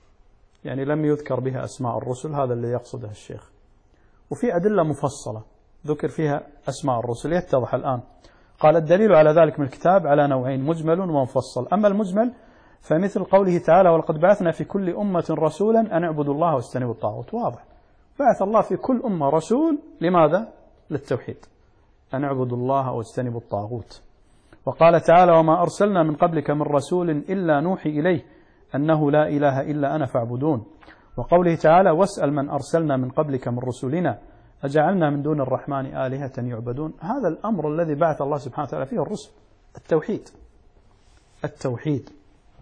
يعني لم يذكر بها أسماء الرسل، هذا اللي يقصده الشيخ، وفي أدلة مفصلة ذكر فيها أسماء الرسل يتضح الآن. قال الدليل على ذلك من الكتاب على نوعين: مجمل ومفصل. أما المجمل فمثل قوله تعالى: ولقد بعثنا في كل أمة رسولا أن اعبدوا الله واجتنبوا الطاغوت. واضح، بعث الله في كل أمة رسول. لماذا؟ للتوحيد، أن اعبدوا الله واجتنبوا الطاغوت. وقال تعالى: وما أرسلنا من قبلك من رسول إلا نوحي إليه أنه لا إله إلا أنا فاعبدون. وقوله تعالى: واسأل من أرسلنا من قبلك من رسلنا أجعلنا من دون الرحمن آلهة يعبدون. هذا الأمر الذي بعث الله سبحانه وتعالى فيه الرسل، التوحيد. التوحيد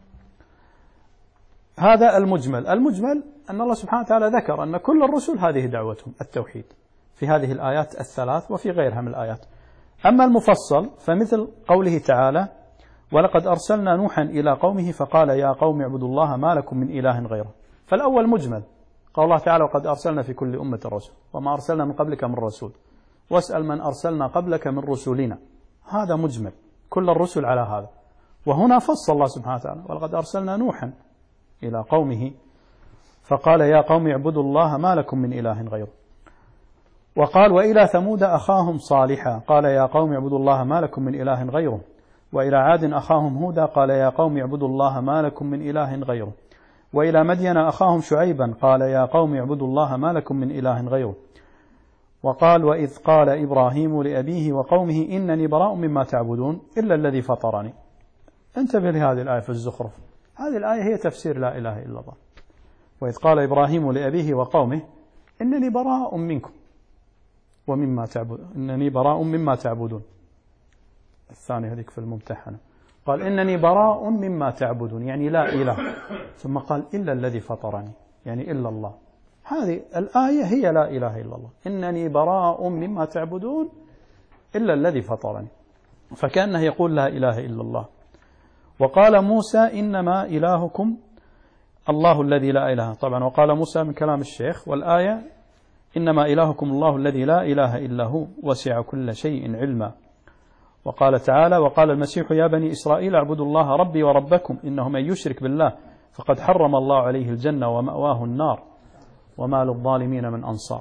هذا المجمل. المجمل أن الله سبحانه وتعالى ذكر أن كل الرسل هذه دعوتهم التوحيد في هذه الآيات الثلاث وفي غيرها من الآيات. أما المفصل فمثل قوله تعالى: ولقد أرسلنا نوحا إلى قومه فقال يا قوم اعبدوا الله ما لكم من إله غيره. فالأول مجمل، قال الله تعالى: وقد أرسلنا في كل أمة رسول وما أرسلنا من قبلك من رسول واسأل من أرسلنا قبلك من رسلنا. هذا مجمل، كل الرسل على هذا. وهنا فصل الله سبحانه وتعالى: ولقد أرسلنا نوحا إلى قومه فقال يا قوم اعبدوا الله ما لكم من إله غيره. وقال: وإلى ثمود أخاهم صالحا قال يا قوم اعبدوا الله ما لكم من إله غيره. وإلى عاد أخاهم هودا قال يا قوم اعبدوا الله ما لكم من إله غيره. وإلى مدين أخاهم شعيبا قال يا قوم اعبدوا الله ما لكم من إله غيره. وقال: وإذ قال إبراهيم لأبيه وقومه إنني براء مما تعبدون إلا الذي فطرني. انتبه لهذه الآية في الزخرف. هذه الآية هي تفسير لا إله إلا الله. وإذ قال إبراهيم لأبيه وقومه إنني براء منكم ومما تعبدون، إنني براء مما تعبدون. الثانية هذيك في الممتحنة، قال إنني براء مما تعبدون يعني لا إله، ثم قال إلا الذي فطرني يعني إلا الله. هذه الآية هي لا إله إلا الله، إنني براء مما تعبدون إلا الذي فطرني، فكأنه يقول لا إله إلا الله. وقال موسى إنما إلهكم الله الذي لا إله. طبعا وقال موسى من كلام الشيخ، والآية إنما إلهكم الله الذي لا إله إلا هو وسع كل شيء علما. وقال تعالى: وقال المسيح يا بني إسرائيل اعبدوا الله ربي وربكم إنه من يشرك بالله فقد حرم الله عليه الجنة ومأواه النار وما للظالمين من أنصار.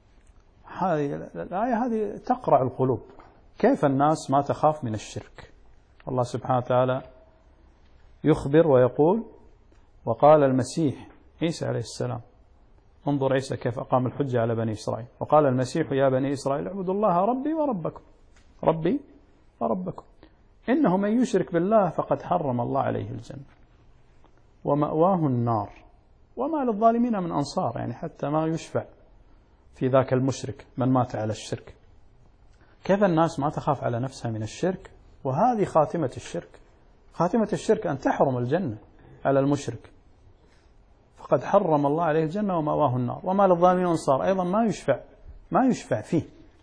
هذه الآية هذه تقرع القلوب. كيف الناس ما تخاف من الشرك؟ الله سبحانه وتعالى يخبر ويقول: وقال المسيح عيسى عليه السلام، انظر عيسى كيف أقام الحجة على بني إسرائيل. وقال المسيح يا بني إسرائيل اعبدوا الله ربي وربكم، ربي وربكم إنه من يشرك بالله فقد حرم الله عليه الجنة ومأواه النار وما للظالمين من أنصار. يعني حتى ما يشفع في ذاك المشرك من مات على الشرك. كيف الناس ما تخاف على نفسها من الشرك؟ وهذه خاتمة الشرك. خاتمة الشرك أن تحرم الجنة على المشرك، فقد حرم الله عليه الجنة ومأواه النار وما للظالمين من أنصار. أيضا ما يشفع فيه.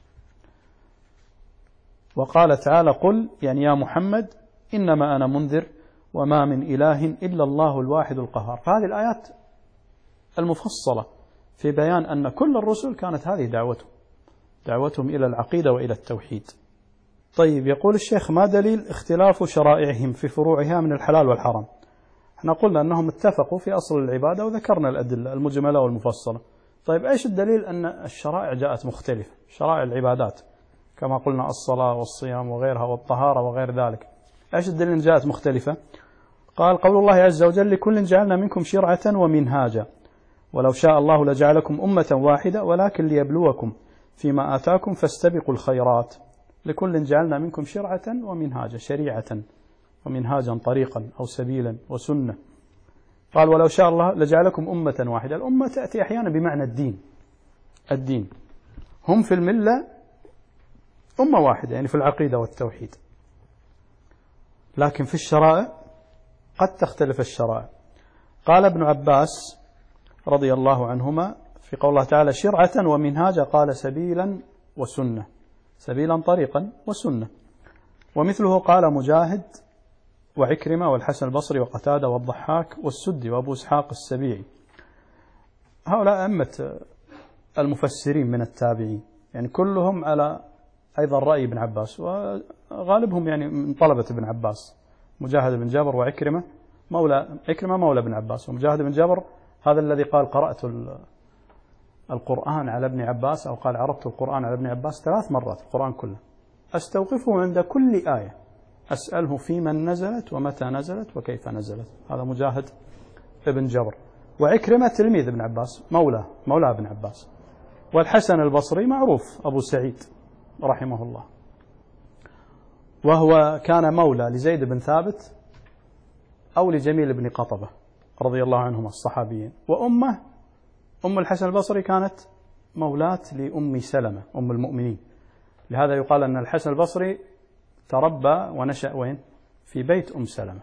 وقال تعالى: قل يعني يا محمد إنما أنا منذر وما من إله إلا الله الواحد القهار. فهذه الآيات المفصلة في بيان أن كل الرسل كانت هذه دعوتهم إلى العقيدة وإلى التوحيد. طيب، يقول الشيخ: ما دليل اختلاف شرائعهم في فروعها من الحلال والحرام؟ احنا قلنا أنهم اتفقوا في أصل العبادة وذكرنا الأدلة المجملة والمفصلة. طيب، ايش الدليل أن الشرائع جاءت مختلفة؟ شرائع العبادات كما قلنا الصلاة والصيام وغيرها والطهارة وغير ذلك، ايش الدليل أن جاءت مختلفة؟ قال: قول الله عز وجل: لكل جعلنا منكم شرعة ومنهاجا ولو شاء الله لجعلكم أمة واحدة ولكن ليبلوكم فيما آتاكم فاستبقوا الخيرات. لكل جعلنا منكم شرعة ومنهاجا، شريعة ومنهاجا، طريقا أو سبيلا وسنة. قال: ولو شاء الله لجعلكم أمة واحدة. الأمة تأتي أحيانا بمعنى الدين. هم في الملة أمة واحدة يعني في العقيدة والتوحيد، لكن في الشرائع قد تختلف الشرائع. قال ابن عباس رضي الله عنهما في قول الله تعالى: شرعة ومنهاجا، قال: سبيلا وسنة، سبيلا طريقا وسنة. ومثله قال مجاهد وعكرمة والحسن البصري وقتادة والضحاك والسدي وأبو إسحاق السبيعي. هؤلاء أئمة المفسرين من التابعين، يعني كلهم على أيضا رأي ابن عباس، وغالبهم يعني من طلبة ابن عباس، مجاهد بن جابر وعكرمة مولى ابن عباس، ومجاهد بن جابر هذا الذي قال: قرأت القرآن على ابن عباس، أو قال عرضت القرآن على ابن عباس 3 مرات، القرآن كله أستوقفه عند كل آية أسأله في من نزلت ومتى نزلت وكيف نزلت. هذا مجاهد ابن جبر. وعكرمة تلميذ ابن عباس، مولى ابن عباس. والحسن البصري معروف أبو سعيد رحمه الله، وهو كان مولى لزيد بن ثابت أو لجميل بن قطبة رضي الله عنهما الصحابيين. وأمه أم الحسن البصري كانت مولاة لأم سلمة أم المؤمنين، لهذا يقال أن الحسن البصري تربى ونشأ وين؟ في بيت أم سلمة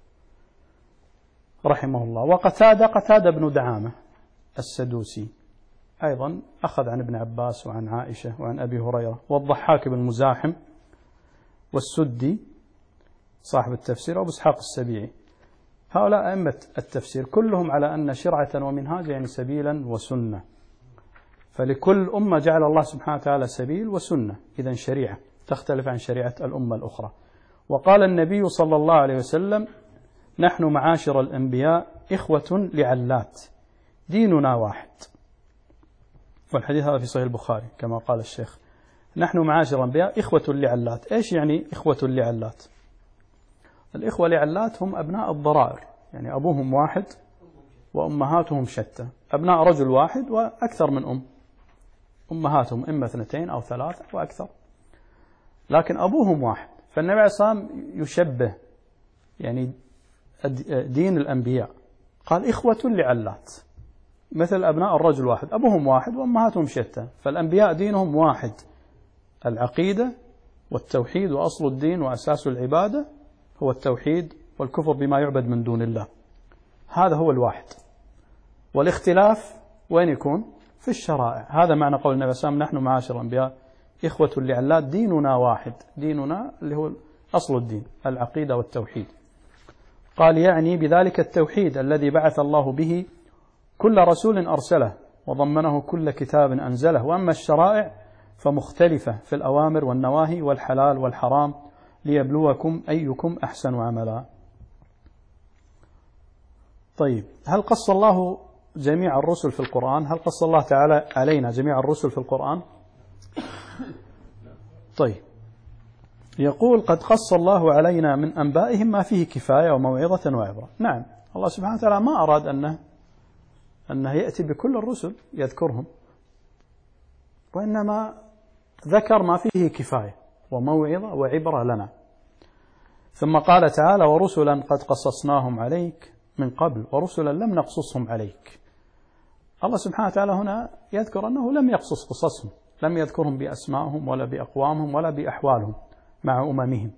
رحمه الله. وقتادة بن دعامة السدوسي أيضا أخذ عن ابن عباس وعن عائشة وعن أبي هريرة. والضحاك بن مزاحم والسدي صاحب التفسير وأبو إسحاق السبيعي. هؤلاء أئمة التفسير كلهم على أن شرعة ومنهاج يعني سبيلا وسنة، فلكل أمة جعل الله سبحانه وتعالى سبيل وسنة، إذن شريعة تختلف عن شريعة الأمة الأخرى. وقال النبي صلى الله عليه وسلم: نحن معاشر الأنبياء إخوة لعلات ديننا واحد. والحديث هذا في صحيح البخاري كما قال الشيخ، نحن معاشر الأنبياء إخوة لعلات. إيش يعني إخوة لعلات؟ الإخوة لعلات هم أبناء الضرائر، يعني أبوهم واحد وأمهاتهم شتى، أبناء رجل واحد وأكثر من أمهاتهم إما 2 أو 3 وأكثر، لكن أبوهم واحد. فالنبي عليه الصلاة والسلام يشبه يعني دين الأنبياء، قال إخوة لعلات، مثل أبناء الرجل واحد، أبوهم واحد وأمهاتهم شتى، فالأنبياء دينهم واحد، العقيدة والتوحيد، وأصل الدين وأساس العبادة هو التوحيد والكفر بما يعبد من دون الله، هذا هو الواحد. والاختلاف وين يكون؟ في الشرائع. هذا معنى قول النبي صلى الله عليه وسلم: نحن معاشر الأنبياء إخوة لعلات ديننا واحد. ديننا اللي هو أصل الدين العقيدة والتوحيد. قال يعني بذلك التوحيد الذي بعث الله به كل رسول أرسله وضمنه كل كتاب أنزله. وأما الشرائع فمختلفة في الأوامر والنواهي والحلال والحرام ليبلوكم أيكم أحسن عملا. طيب، هل قص الله جميع الرسل في القرآن؟ هل قص الله تعالى علينا جميع الرسل في القرآن؟ طيب، يقول: قد قص الله علينا من أنبائهم ما فيه كفاية وموعظة وعبرة. نعم، الله سبحانه وتعالى ما أراد أنه يأتي بكل الرسل يذكرهم، وإنما ذكر ما فيه كفاية وموعظة وعبرة لنا. ثم قال تعالى: ورسلا قد قصصناهم عليك من قبل ورسلا لم نقصصهم عليك. الله سبحانه وتعالى هنا يذكر أنه لم يقصص قصصهم، لم يذكرهم بأسمائهم ولا بأقوامهم ولا بأحوالهم مع أممهم،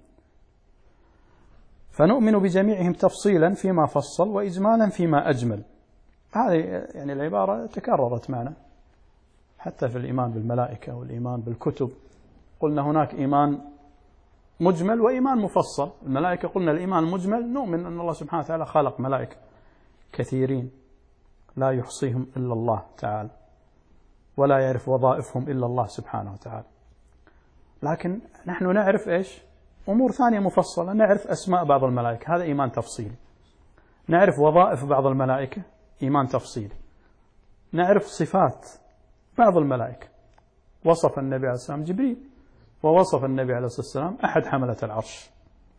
فنؤمن بجميعهم تفصيلا فيما فصل وإجمالا فيما أجمل. هذه يعني العبارة تكررت معنا حتى في الإيمان بالملائكة والإيمان بالكتب. قلنا هناك إيمان مجمل وإيمان مفصل. الملائكة قلنا الإيمان المجمل نؤمن أن الله سبحانه وتعالى خلق ملائكة كثيرين لا يحصيهم إلا الله تعالى، ولا يعرف وظائفهم إلا الله سبحانه وتعالى. لكن نحن نعرف إيش؟ أمور ثانية مفصلة، نعرف أسماء بعض الملائكة، هذا إيمان تفصيلي. نعرف وظائف بعض الملائكة، إيمان تفصيلي. نعرف صفات بعض الملائكة، وصف النبي عليه السلام جبريل، ووصف النبي عليه الصلاة والسلام أحد حملة العرش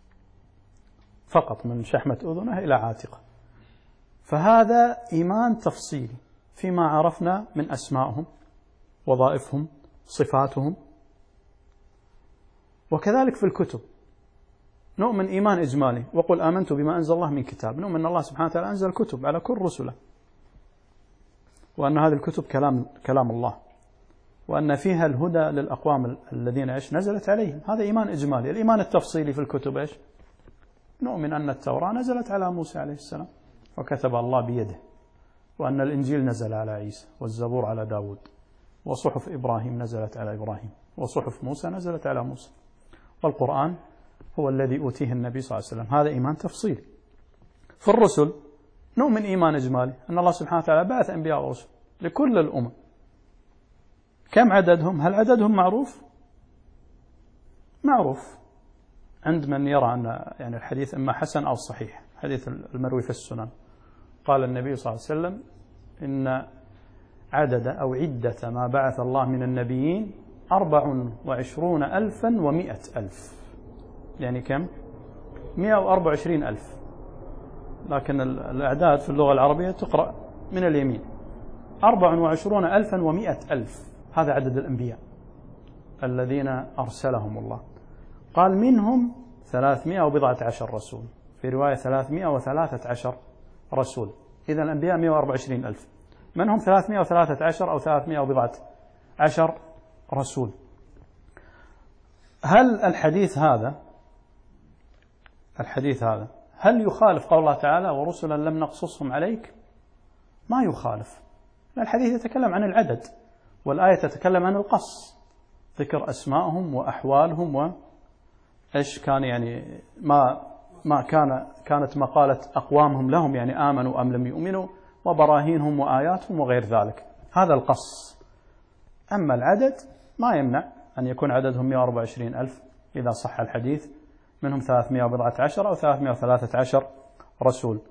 فقط من شحمة أذنه إلى عاتقه. فهذا إيمان تفصيلي فيما عرفنا من أسمائهم، وظائفهم، صفاتهم. وكذلك في الكتب نؤمن إيمان إجمالي، وقل آمنت بما أنزل الله من كتاب. نؤمن أن الله سبحانه وتعالى أنزل كتب على كل رسله، وأن هذه الكتب كلام الله، وأن فيها الهدى للأقوام الذين نزلت عليهم. هذا إيمان إجمالي. الإيمان التفصيلي في الكتب إيش؟ نؤمن أن التوراة نزلت على موسى عليه السلام وكتب الله بيده، وأن الإنجيل نزل على عيسى، والزبور على داود، وصحف إبراهيم نزلت على إبراهيم، وصحف موسى نزلت على موسى، والقرآن هو الذي أوتيه النبي صلى الله عليه وسلم. هذا إيمان تفصيلي. في الرسل نؤمن إيمان إجمالي أن الله سبحانه وتعالى بعث أنبياء ورسل لكل الأمم. كم عددهم؟ هل عددهم معروف؟ معروف عند من يرى أن يعني الحديث إما حسن أو صحيح، حديث المروي في السنن. قال النبي صلى الله عليه وسلم: إن عدد أو عدة ما بعث الله من النبيين 24,100,000. يعني كم؟ 124,000. لكن الأعداد في اللغة العربية تقرأ من اليمين. 24,100,000 هذا عدد الأنبياء الذين أرسلهم الله. قال منهم 319 رسول، في رواية 313 رسول. إذن الأنبياء 124,000، منهم 313 أو 319 رسول. هل الحديث هذا هل يخالف قول الله تعالى ورسلا لم نقصصهم عليك؟ ما يخالف. الحديث يتكلم عن العدد، والآية تتكلم عن القص، ذكر أسمائهم وأحوالهم وإيش كان، يعني ما كانت مقالة أقوامهم لهم، يعني آمنوا أم لم يؤمنوا، وبراهينهم وآياتهم وغير ذلك. هذا القص. أما العدد ما يمنع أن يكون عددهم 124,000 إذا صح الحديث، منهم 319 أو 313 رسول.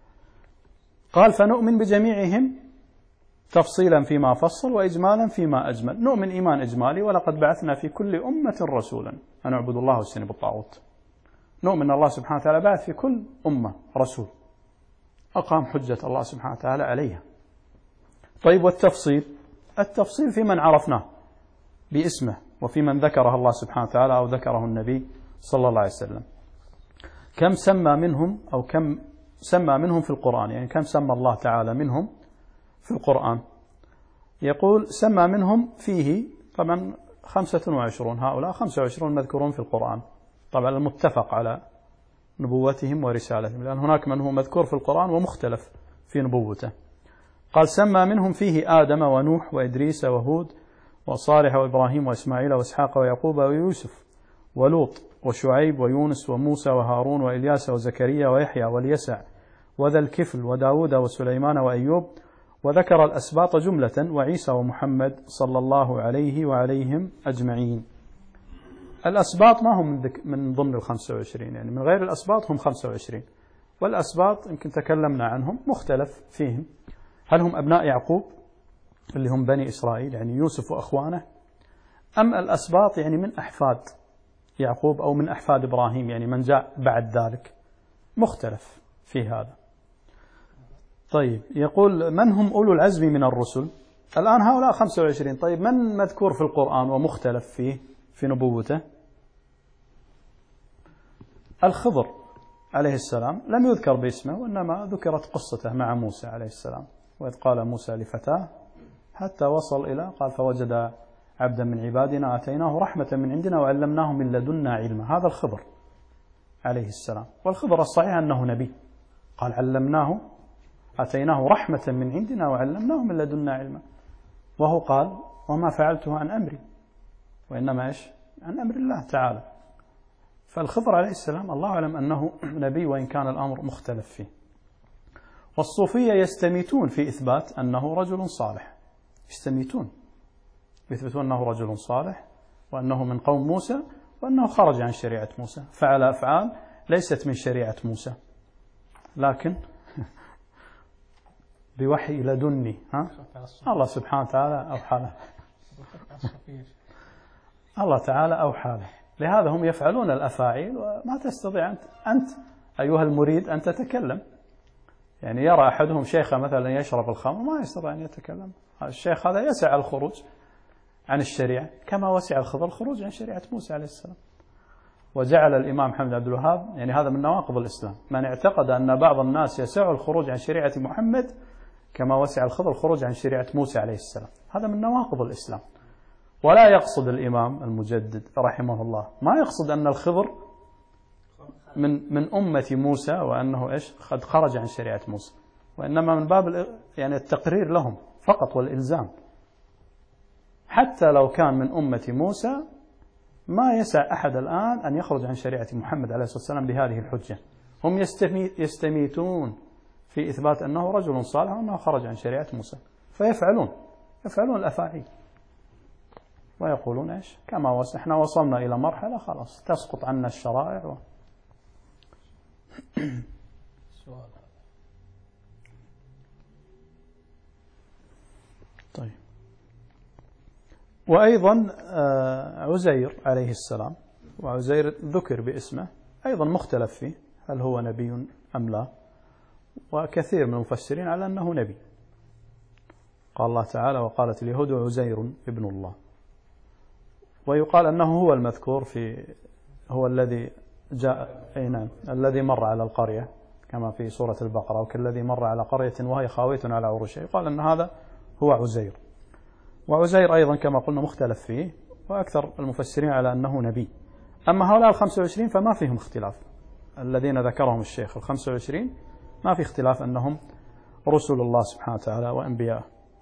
قال فنؤمن بجميعهم تفصيلا فيما فصل وإجمالا فيما أجمل. نؤمن إيمان إجمالي، ولقد بعثنا في كل أمة رسولا أن اعبدوا الله واجتنبوا الطاغوت. نؤمن الله سبحانه وتعالى بعث في كل أمة رسول أقام حجة الله سبحانه وتعالى عليها. طيب والتفصيل؟ التفصيل في من عرفناه باسمه، وفي من ذكره الله سبحانه وتعالى أو ذكره النبي صلى الله عليه وسلم. كم سمى منهم، أو كم سمى منهم في القرآن، يعني كم سمى الله تعالى منهم في القرآن؟ يقول سمى منهم فيه طبعا 25، هؤلاء 25 مذكورون في القرآن، طبعا المتفق على نبوتهم ورسالتهم، لأن هناك من هو مذكور في القرآن ومختلف في نبوته. قال سمى منهم فيه آدم ونوح وإدريس وهود وصالح وإبراهيم وإسماعيل وإسحاق ويعقوب ويوسف ولوط وشعيب ويونس وموسى وهارون وإلياس وزكريا ويحيى واليسع وذا الكفل وداود وسليمان وأيوب، وذكر الأسباط جملة وعيسى ومحمد صلى الله عليه وعليهم أجمعين. الأسباط ما هم من ضمن 25، يعني من غير الأسباط هم 25. والأسباط يمكن تكلمنا عنهم، مختلف فيهم، هل هم أبناء يعقوب اللي هم بني إسرائيل يعني يوسف وأخوانه، أم الأسباط يعني من أحفاد يعقوب أو من أحفاد إبراهيم يعني من جاء بعد ذلك، مختلف في هذا. طيب يقول من هم أولو العزم من الرسل؟ الآن هؤلاء 25. طيب من مذكور في القرآن ومختلف فيه في نبوته؟ الخضر عليه السلام لم يذكر باسمه، وإنما ذكرت قصته مع موسى عليه السلام، وإذ قال موسى لفتاه حتى وصل إلى قال فوجد عبدا من عبادنا آتيناه رحمة من عندنا وعلمناه من لدنا علما. هذا الخضر عليه السلام. والخضر الصحيح أنه نبي، قال علمناه آتيناه رحمة من عندنا وعلمناه من لدنا علما، وهو قال وما فعلته عن أمري، وإنما إيش عن أمر الله تعالى. فالخضر عليه السلام الله أعلم أنه نبي، وإن كان الأمر مختلف فيه. والصوفية يستميتون في إثبات أنه رجل صالح، يستميتون يثبتون أنه رجل صالح، وأنه من قوم موسى، وأنه خرج عن شريعة موسى، فعل أفعال ليست من شريعة موسى، لكن بوحي لدني الله سبحانه وتعالى أوحى له. الله تعالى أوحى له، لهذا هم يفعلون الأفاعيل وما تستطيع أنت أيها المريد أن تتكلم. يعني يرى أحدهم شيخا مثلا يشرب الخمر ما يستطيع أن يتكلم، الشيخ هذا يسعى الخروج عن الشريعة كما وسع الخضر الخروج عن شريعة موسى عليه السلام. وجعل الإمام محمد عبد الوهاب، يعني هذا من نواقض الإسلام، من اعتقد أن بعض الناس يسع الخروج عن شريعة محمد كما وسع الخضر الخروج عن شريعة موسى عليه السلام، هذا من نواقض الإسلام. ولا يقصد الإمام المجدد رحمه الله، ما يقصد أن الخضر من أمة موسى وأنه إيش قد خرج عن شريعة موسى، وإنما من باب يعني التقرير لهم فقط والإلزام. حتى لو كان من أمة موسى ما يسع أحد الآن أن يخرج عن شريعة محمد عليه الصلاة والسلام بهذه الحجة. هم يستميتون في إثبات أنه رجل صالح وأنه خرج عن شريعة موسى، فيفعلون الأفاعيل ويقولون إيش كما احنا وصلنا إلى مرحلة خلاص تسقط عنا الشرائع طيب وأيضا عزير عليه السلام، وعزير ذكر باسمه أيضا مختلف فيه هل هو نبي أم لا، وكثير من المفسرين على أنه نبي. قال الله تعالى وقالت اليهود عزير ابن الله، ويقال أنه هو المذكور هو الذي جاء الذي مر على القرية كما في سورة البقرة، وكالذي مر على قرية وهي خاوية على عروشها، يقال أن هذا هو عزير. وعزير أيضا كما قلنا مختلف فيه، وأكثر المفسرين على أنه نبي. أما هؤلاء 25 فما فيهم اختلاف، الذين ذكرهم الشيخ 25 ما في اختلاف أنهم رسل الله سبحانه وتعالى وأنبياء.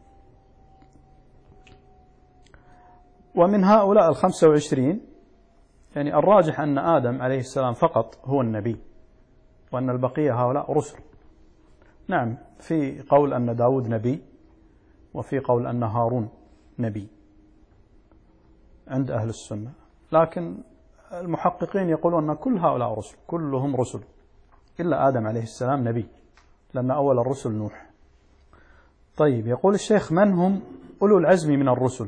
ومن هؤلاء 25 يعني الراجح أن آدم عليه السلام فقط هو النبي، وأن البقية هؤلاء رسل. نعم، في قول أن داود نبي، وفي قول أن هارون نبي عند أهل السنة، لكن المحققين يقولون أن كل هؤلاء رسل، كلهم رسل إلا آدم عليه السلام نبي، لأن أول الرسل نوح. طيب، يقول الشيخ من هم أولو العزم من الرسل؟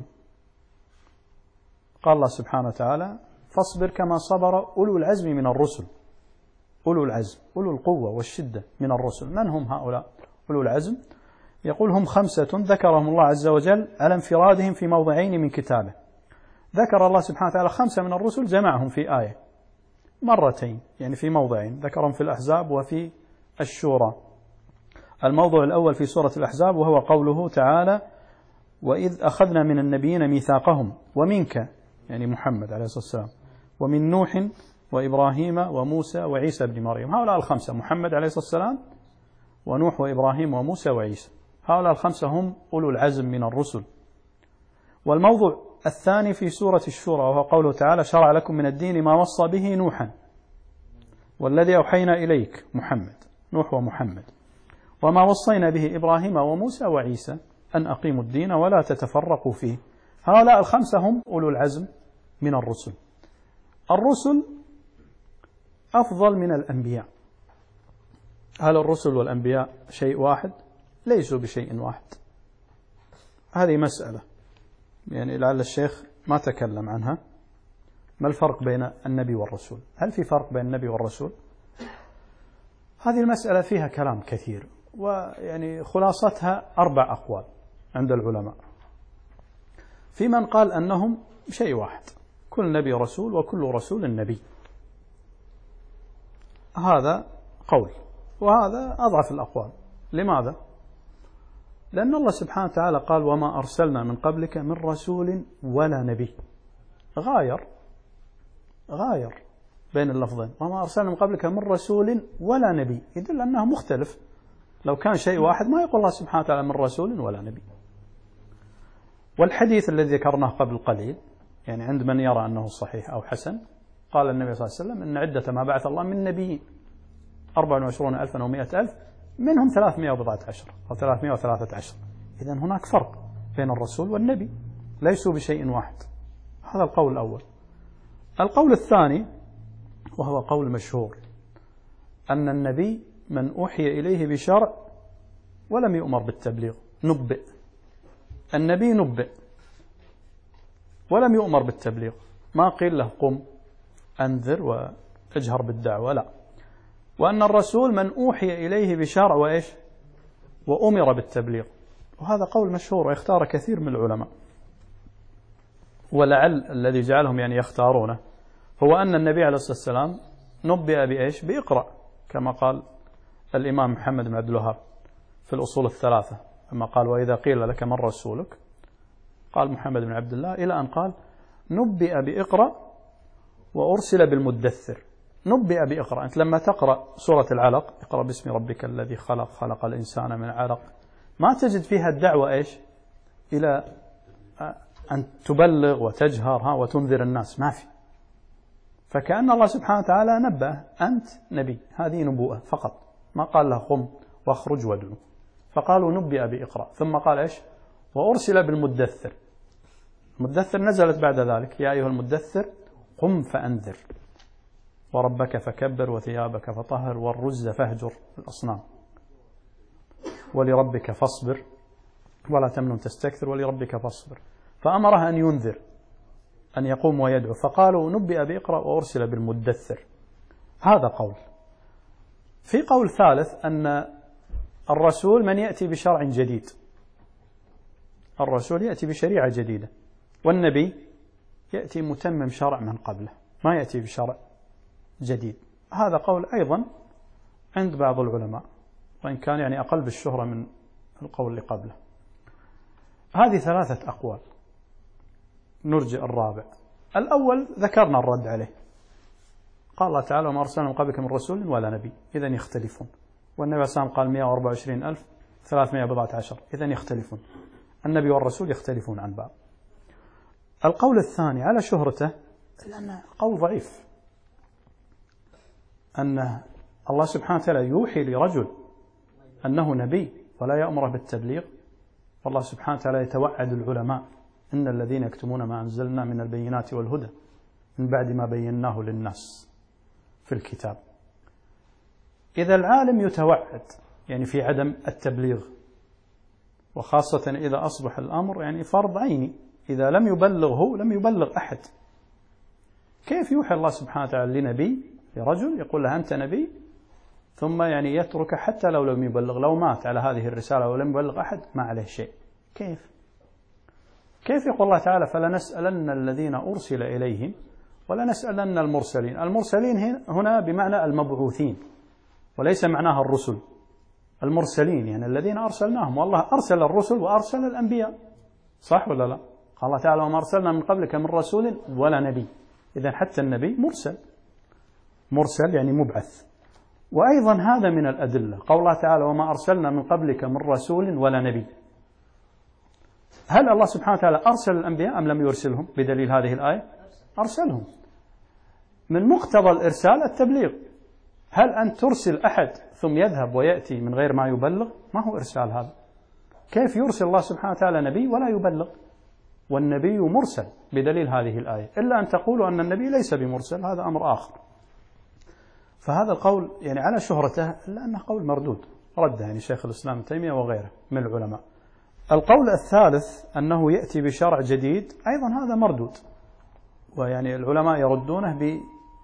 قال الله سبحانه وتعالى فاصبر كما صبر أولو العزم من الرسل. أولو العزم، أولو القوة والشدة من الرسل، من هم هؤلاء أولو العزم؟ يقول هم 5 ذكرهم الله عز وجل على انفرادهم في موضعين من كتابه. ذكر الله سبحانه وتعالى 5 من الرسل، جمعهم في آية مرتين، يعني في موضعين، ذكرهم في الأحزاب وفي الشورى. الموضوع الأول في سورة الأحزاب، وهو قوله تعالى وإذ أخذنا من النبيين ميثاقهم ومنك، يعني محمد عليه الصلاة والسلام، ومن نوح وإبراهيم وموسى وعيسى بن مريم. هؤلاء 5، محمد عليه الصلاة والسلام ونوح وإبراهيم وموسى وعيسى، هؤلاء 5 هم أولو العزم من الرسل. والموضوع الثاني في سورة الشورى، وهو قوله تعالى شرع لكم من الدين ما وصى به نوحا والذي أوحينا إليك، محمد، نوح ومحمد، وما وصينا به إبراهيم وموسى وعيسى أن أقيموا الدين ولا تتفرقوا فيه. هؤلاء 5 هم أولو العزم من الرسل. الرسل أفضل من الأنبياء. هل الرسل والأنبياء شيء واحد؟ ليسوا بشيء واحد. هذه مسألة يعني لعل الشيخ ما تكلم عنها. ما الفرق بين النبي والرسول؟ هل في فرق بين النبي والرسول؟ هذه المسألة فيها كلام كثير، ويعني خلاصتها 4 أقوال عند العلماء. في من قال أنهم شيء واحد، كل نبي رسول وكل رسول نبي، هذا قول، وهذا أضعف الأقوال. لماذا؟ لأن الله سبحانه وتعالى قال وما أرسلنا من قبلك من رسول ولا نبي، غاير بين اللفظين، وما أرسلنا من قبلك من رسول ولا نبي، يدل أنه مختلف. لو كان شيء واحد ما يقول الله سبحانه وتعالى من رسول ولا نبي. والحديث الذي ذكرناه قبل قليل، يعني عند من يرى أنه صحيح أو حسن، قال النبي صلى الله عليه وسلم إن عدة ما بعث الله من نبيين 24,000 أو 100,000، منهم 310 أو 313. إذن هناك فرق بين الرسول والنبي، ليسوا بشيء واحد. هذا القول الأول. القول الثاني وهو قول مشهور، أن النبي من أوحي إليه بشرع ولم يؤمر بالتبليغ، نبئ. النبي نبئ ولم يؤمر بالتبليغ، ما قيل له قم أنذر واجهر بالدعوة، لا. وأن الرسول من أوحي إليه بشرع وإيش وأمر بالتبليغ. وهذا قول مشهور ويختار كثير من العلماء. ولعل الذي جعلهم يعني يختارونه هو أن النبي عليه الصلاة والسلام نبئ بإيش؟ بإقرأ، كما قال الإمام محمد بن عبد الوهاب في الأصول الثلاثة، لما قال وإذا قيل لك من رسولك، قال محمد بن عبد الله، إلى أن قال نبئ بإقرأ وأرسل بالمدثر. نبئ بإقرأ، أنت لما تقرأ سورة العلق، اقرأ باسم ربك الذي خلق، خلق الإنسان من علق، ما تجد فيها الدعوة إيش إلى أن تبلغ وتجهر وتنذر الناس، ما في. فكأن الله سبحانه وتعالى نبأ أنت نبي، هذه نبوءة فقط، ما قال له قم واخرج وادعو. فقالوا نبئ بإقرأ، ثم قال إيش وأرسل بالمدثر. المدثر نزلت بعد ذلك يا أيها المدثر قم فأنذر وربك فكبر وثيابك فطهر والرز فاهجر الأصنام ولربك فاصبر ولا تمنن تستكثر ولربك فاصبر. فأمره أن ينذر، أن يقوم ويدعو، فقالوا نبئ بإقرأ وأرسل بالمدثر. هذا قول. في قول ثالث أن الرسول من يأتي بشرع جديد، الرسول يأتي بشريعة جديدة، والنبي يأتي متمم شرع من قبله، ما يأتي بشرع جديد. هذا قول أيضا عند بعض العلماء، وإن كان يعني أقل بالشهرة من القول اللي قبله. هذه ثلاثة أقوال. نرجع الرابع. الأول ذكرنا الرد عليه، قال الله تعالى وما أرسلنا من قبلك من رسول ولا نبي، إذن يختلفون. والنبي صلى الله عليه وسلم قال 124,314، إذن يختلفون. النبي والرسول يختلفون عن بعض. القول الثاني على شهرته لأنه قول ضعيف، أن الله سبحانه وتعالى يوحي لرجل أنه نبي ولا يأمره بالتبليغ. والله سبحانه وتعالى يتوعد العلماء إن الذين يكتمون ما أنزلنا من البينات والهدى من بعد ما بيناه للناس في الكتاب. إذا العالم يتوعد يعني في عدم التبليغ، وخاصة إذا أصبح الأمر يعني فرض عيني، إذا لم يبلغه لم يبلغ أحد. كيف يوحي الله سبحانه وتعالى لنبي، لرجل يقول له أنت نبي، ثم يعني يترك حتى لو لم يبلغ، لو مات على هذه الرسالة ولم يبلغ أحد ما عليه شيء؟ كيف يقول الله تعالى فلنسألن الذين أرسل إليهم ولنسألن المرسلين؟ المرسلين هنا بمعنى المبعوثين، وليس معناها الرسل. المرسلين يعني الذين أرسلناهم، والله أرسل الرسل وأرسل الأنبياء، صح ولا لا؟ قال الله تعالى وما أرسلنا من قبلك من رسول ولا نبي، إذن حتى النبي مرسل يعني مبعث. وأيضا هذا من الأدلة، قول الله تعالى وما أرسلنا من قبلك من رسول ولا نبي. هل الله سبحانه وتعالى أرسل الأنبياء أم لم يرسلهم؟ بدليل هذه الآية أرسلهم. من مقتضى الإرسال التبليغ. هل أن ترسل أحد ثم يذهب ويأتي من غير ما يبلغ؟ ما هو إرسال هذا. كيف يرسل الله سبحانه وتعالى نبي ولا يبلغ؟ والنبي مرسل بدليل هذه الآية، إلا أن تقولوا أن النبي ليس بمرسل، هذا أمر آخر. فهذا القول يعني على شهرته لأنه قول مردود، رده يعني شيخ الإسلام ابن تيمية وغيره من العلماء. القول الثالث أنه يأتي بشرع جديد، أيضا هذا مردود، ويعني العلماء يردونه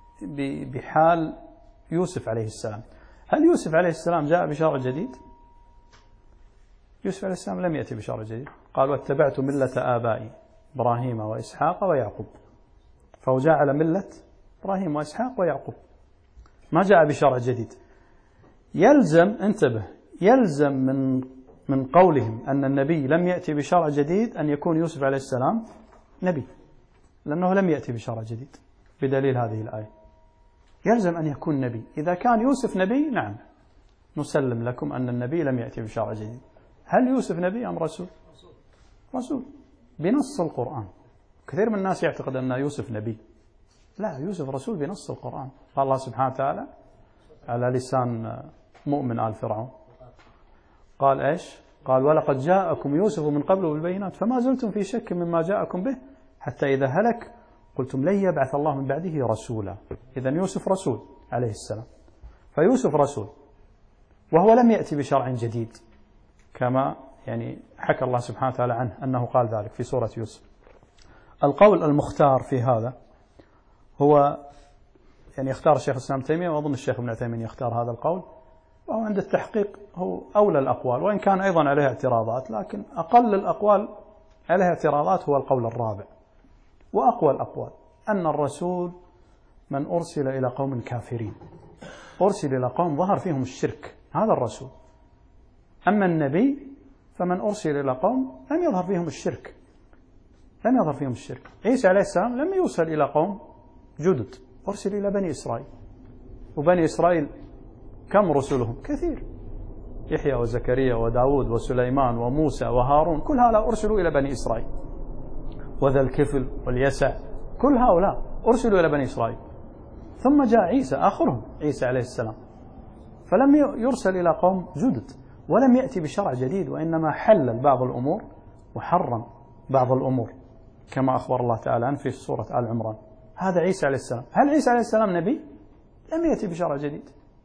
بحال يوسف عليه السلام. هل يوسف عليه السلام جاء بشرع جديد؟ يوسف عليه السلام لم يأتي بشرع جديد، قال واتبعت ملة آبائي إبراهيم وإسحاق ويعقوب، فهو جاء على ملة إبراهيم وإسحاق ويعقوب، ما جاء بشرع جديد. يلزم، انتبه، يلزم من قولهم أن النبي لم يأتي بشرع جديد أن يكون يوسف عليه السلام نبي، لأنه لم يأتي بشرع جديد بدليل هذه الآية. يلزم أن يكون نبي. إذا كان يوسف نبي نعم نسلم لكم أن النبي لم يأتي بشرع جديد. هل يوسف نبي أم رسول؟ رسول بنص القرآن. كثير من الناس يعتقد أن يوسف نبي، لا، يوسف رسول بنص القرآن. قال الله سبحانه وتعالى على لسان مؤمن آل فرعون، قال إيش؟ قال ولقد جاءكم يوسف من قبل بالبينات فما زلتم في شك مما جاءكم به حتى إذا هلك قلتم لن يبعث الله من بعده رسولا. إذن يوسف رسول عليه السلام، فيوسف رسول وهو لم يأتي بشرع جديد، كما يعني حكى الله سبحانه وتعالى عنه أنه قال ذلك في سورة يوسف. القول المختار في هذا هو يعني يختار الشيخ الإسلام ابن تيمية، وأظن الشيخ ابن عثيمين يختار هذا القول، وهو عند التحقيق هو أولى الأقوال، وإن كان أيضا عليه اعتراضات، لكن أقل الأقوال عليه اعتراضات هو القول الرابع. وأقوى الأقوال أن الرسول من أرسل إلى قوم كافرين، أرسل إلى قوم ظهر فيهم الشرك، هذا الرسول. أما النبي فمن أرسل إلى قوم لم يظهر فيهم الشرك، لم يظهر فيهم الشرك. عيسى عليه السلام لم يرسل إلى قوم جدد، أرسل إلى بني إسرائيل، وبني إسرائيل كم رسلهم؟ كثير، يحيى وزكريا وداود وسليمان وموسى وهارون، كل هؤلاء أرسلوا إلى بني إسرائيل، وذا الكفل واليسع، كل هؤلاء أرسلوا إلى بني إسرائيل. ثم جاء عيسى آخرهم، عيسى عليه السلام، فلم يرسل إلى قوم جدد، ولم يأتي بشرع جديد، وإنما حلل بعض الأمور وحرم بعض الأمور كما أخبر الله تعالى عنه في سورة آل عمران. هذا عيسى عليه السلام. هل عيسى عليه السلام نبي؟ لم يأتي بشرع جديد،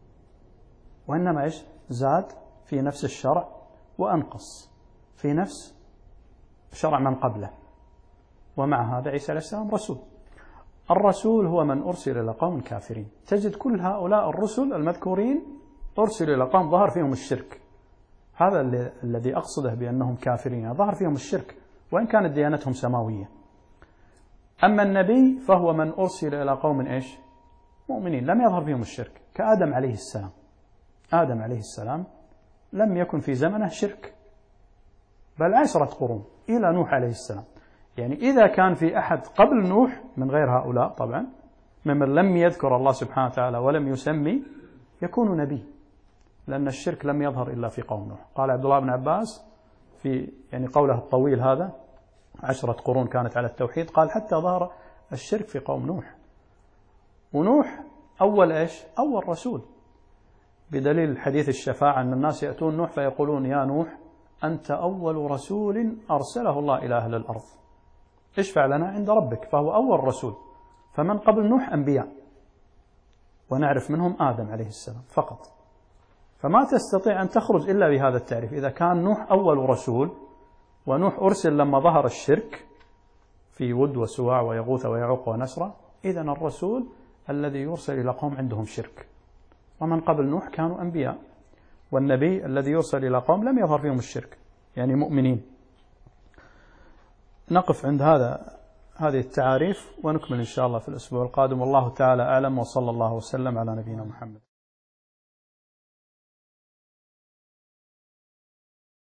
وإنما إيش؟ زاد في نفس الشرع وأنقص في نفس شرع من قبله. ومع هذا عيسى عليه السلام رسول. الرسول هو من أرسل إلى قوم كافرين. تجد كل هؤلاء الرسل المذكورين أرسل إلى قوم ظهر فيهم الشرك، هذا الذي أقصده بأنهم كافرين، ظهر فيهم الشرك وإن كانت ديانتهم سماوية. أما النبي فهو من أرسل إلى قوم إيش؟ مؤمنين لم يظهر فيهم الشرك، كآدم عليه السلام. آدم عليه السلام لم يكن في زمنه شرك، بل 10 قرون إلى نوح عليه السلام. يعني إذا كان في أحد قبل نوح من غير هؤلاء طبعا ممن لم يذكر الله سبحانه وتعالى ولم يسمي، يكون نبي، لأن الشرك لم يظهر إلا في قوم نوح. قال عبد الله بن عباس في يعني قوله الطويل هذا 10 قرون كانت على التوحيد، قال حتى ظهر الشرك في قوم نوح. ونوح أول إيش؟ أول رسول، بدليل حديث الشفاعة أن الناس يأتون نوح فيقولون يا نوح أنت أول رسول أرسله الله إلى أهل الأرض، اشفع لنا عند ربك، فهو أول رسول. فمن قبل نوح أنبياء ونعرف منهم آدم عليه السلام فقط، فما تستطيع أن تخرج إلا بهذا التعريف. إذا كان نوح أول رسول ونوح أرسل لما ظهر الشرك في ود وسواع ويغوث ويعوق ونسرا، إذن الرسول الذي يرسل إلى قوم عندهم شرك. ومن قبل نوح كانوا أنبياء، والنبي الذي يرسل إلى قوم لم يظهر فيهم الشرك، يعني مؤمنين. نقف عند هذه التعاريف ونكمل إن شاء الله في الأسبوع القادم، والله تعالى أعلم، وصلى الله وسلم على نبينا محمد.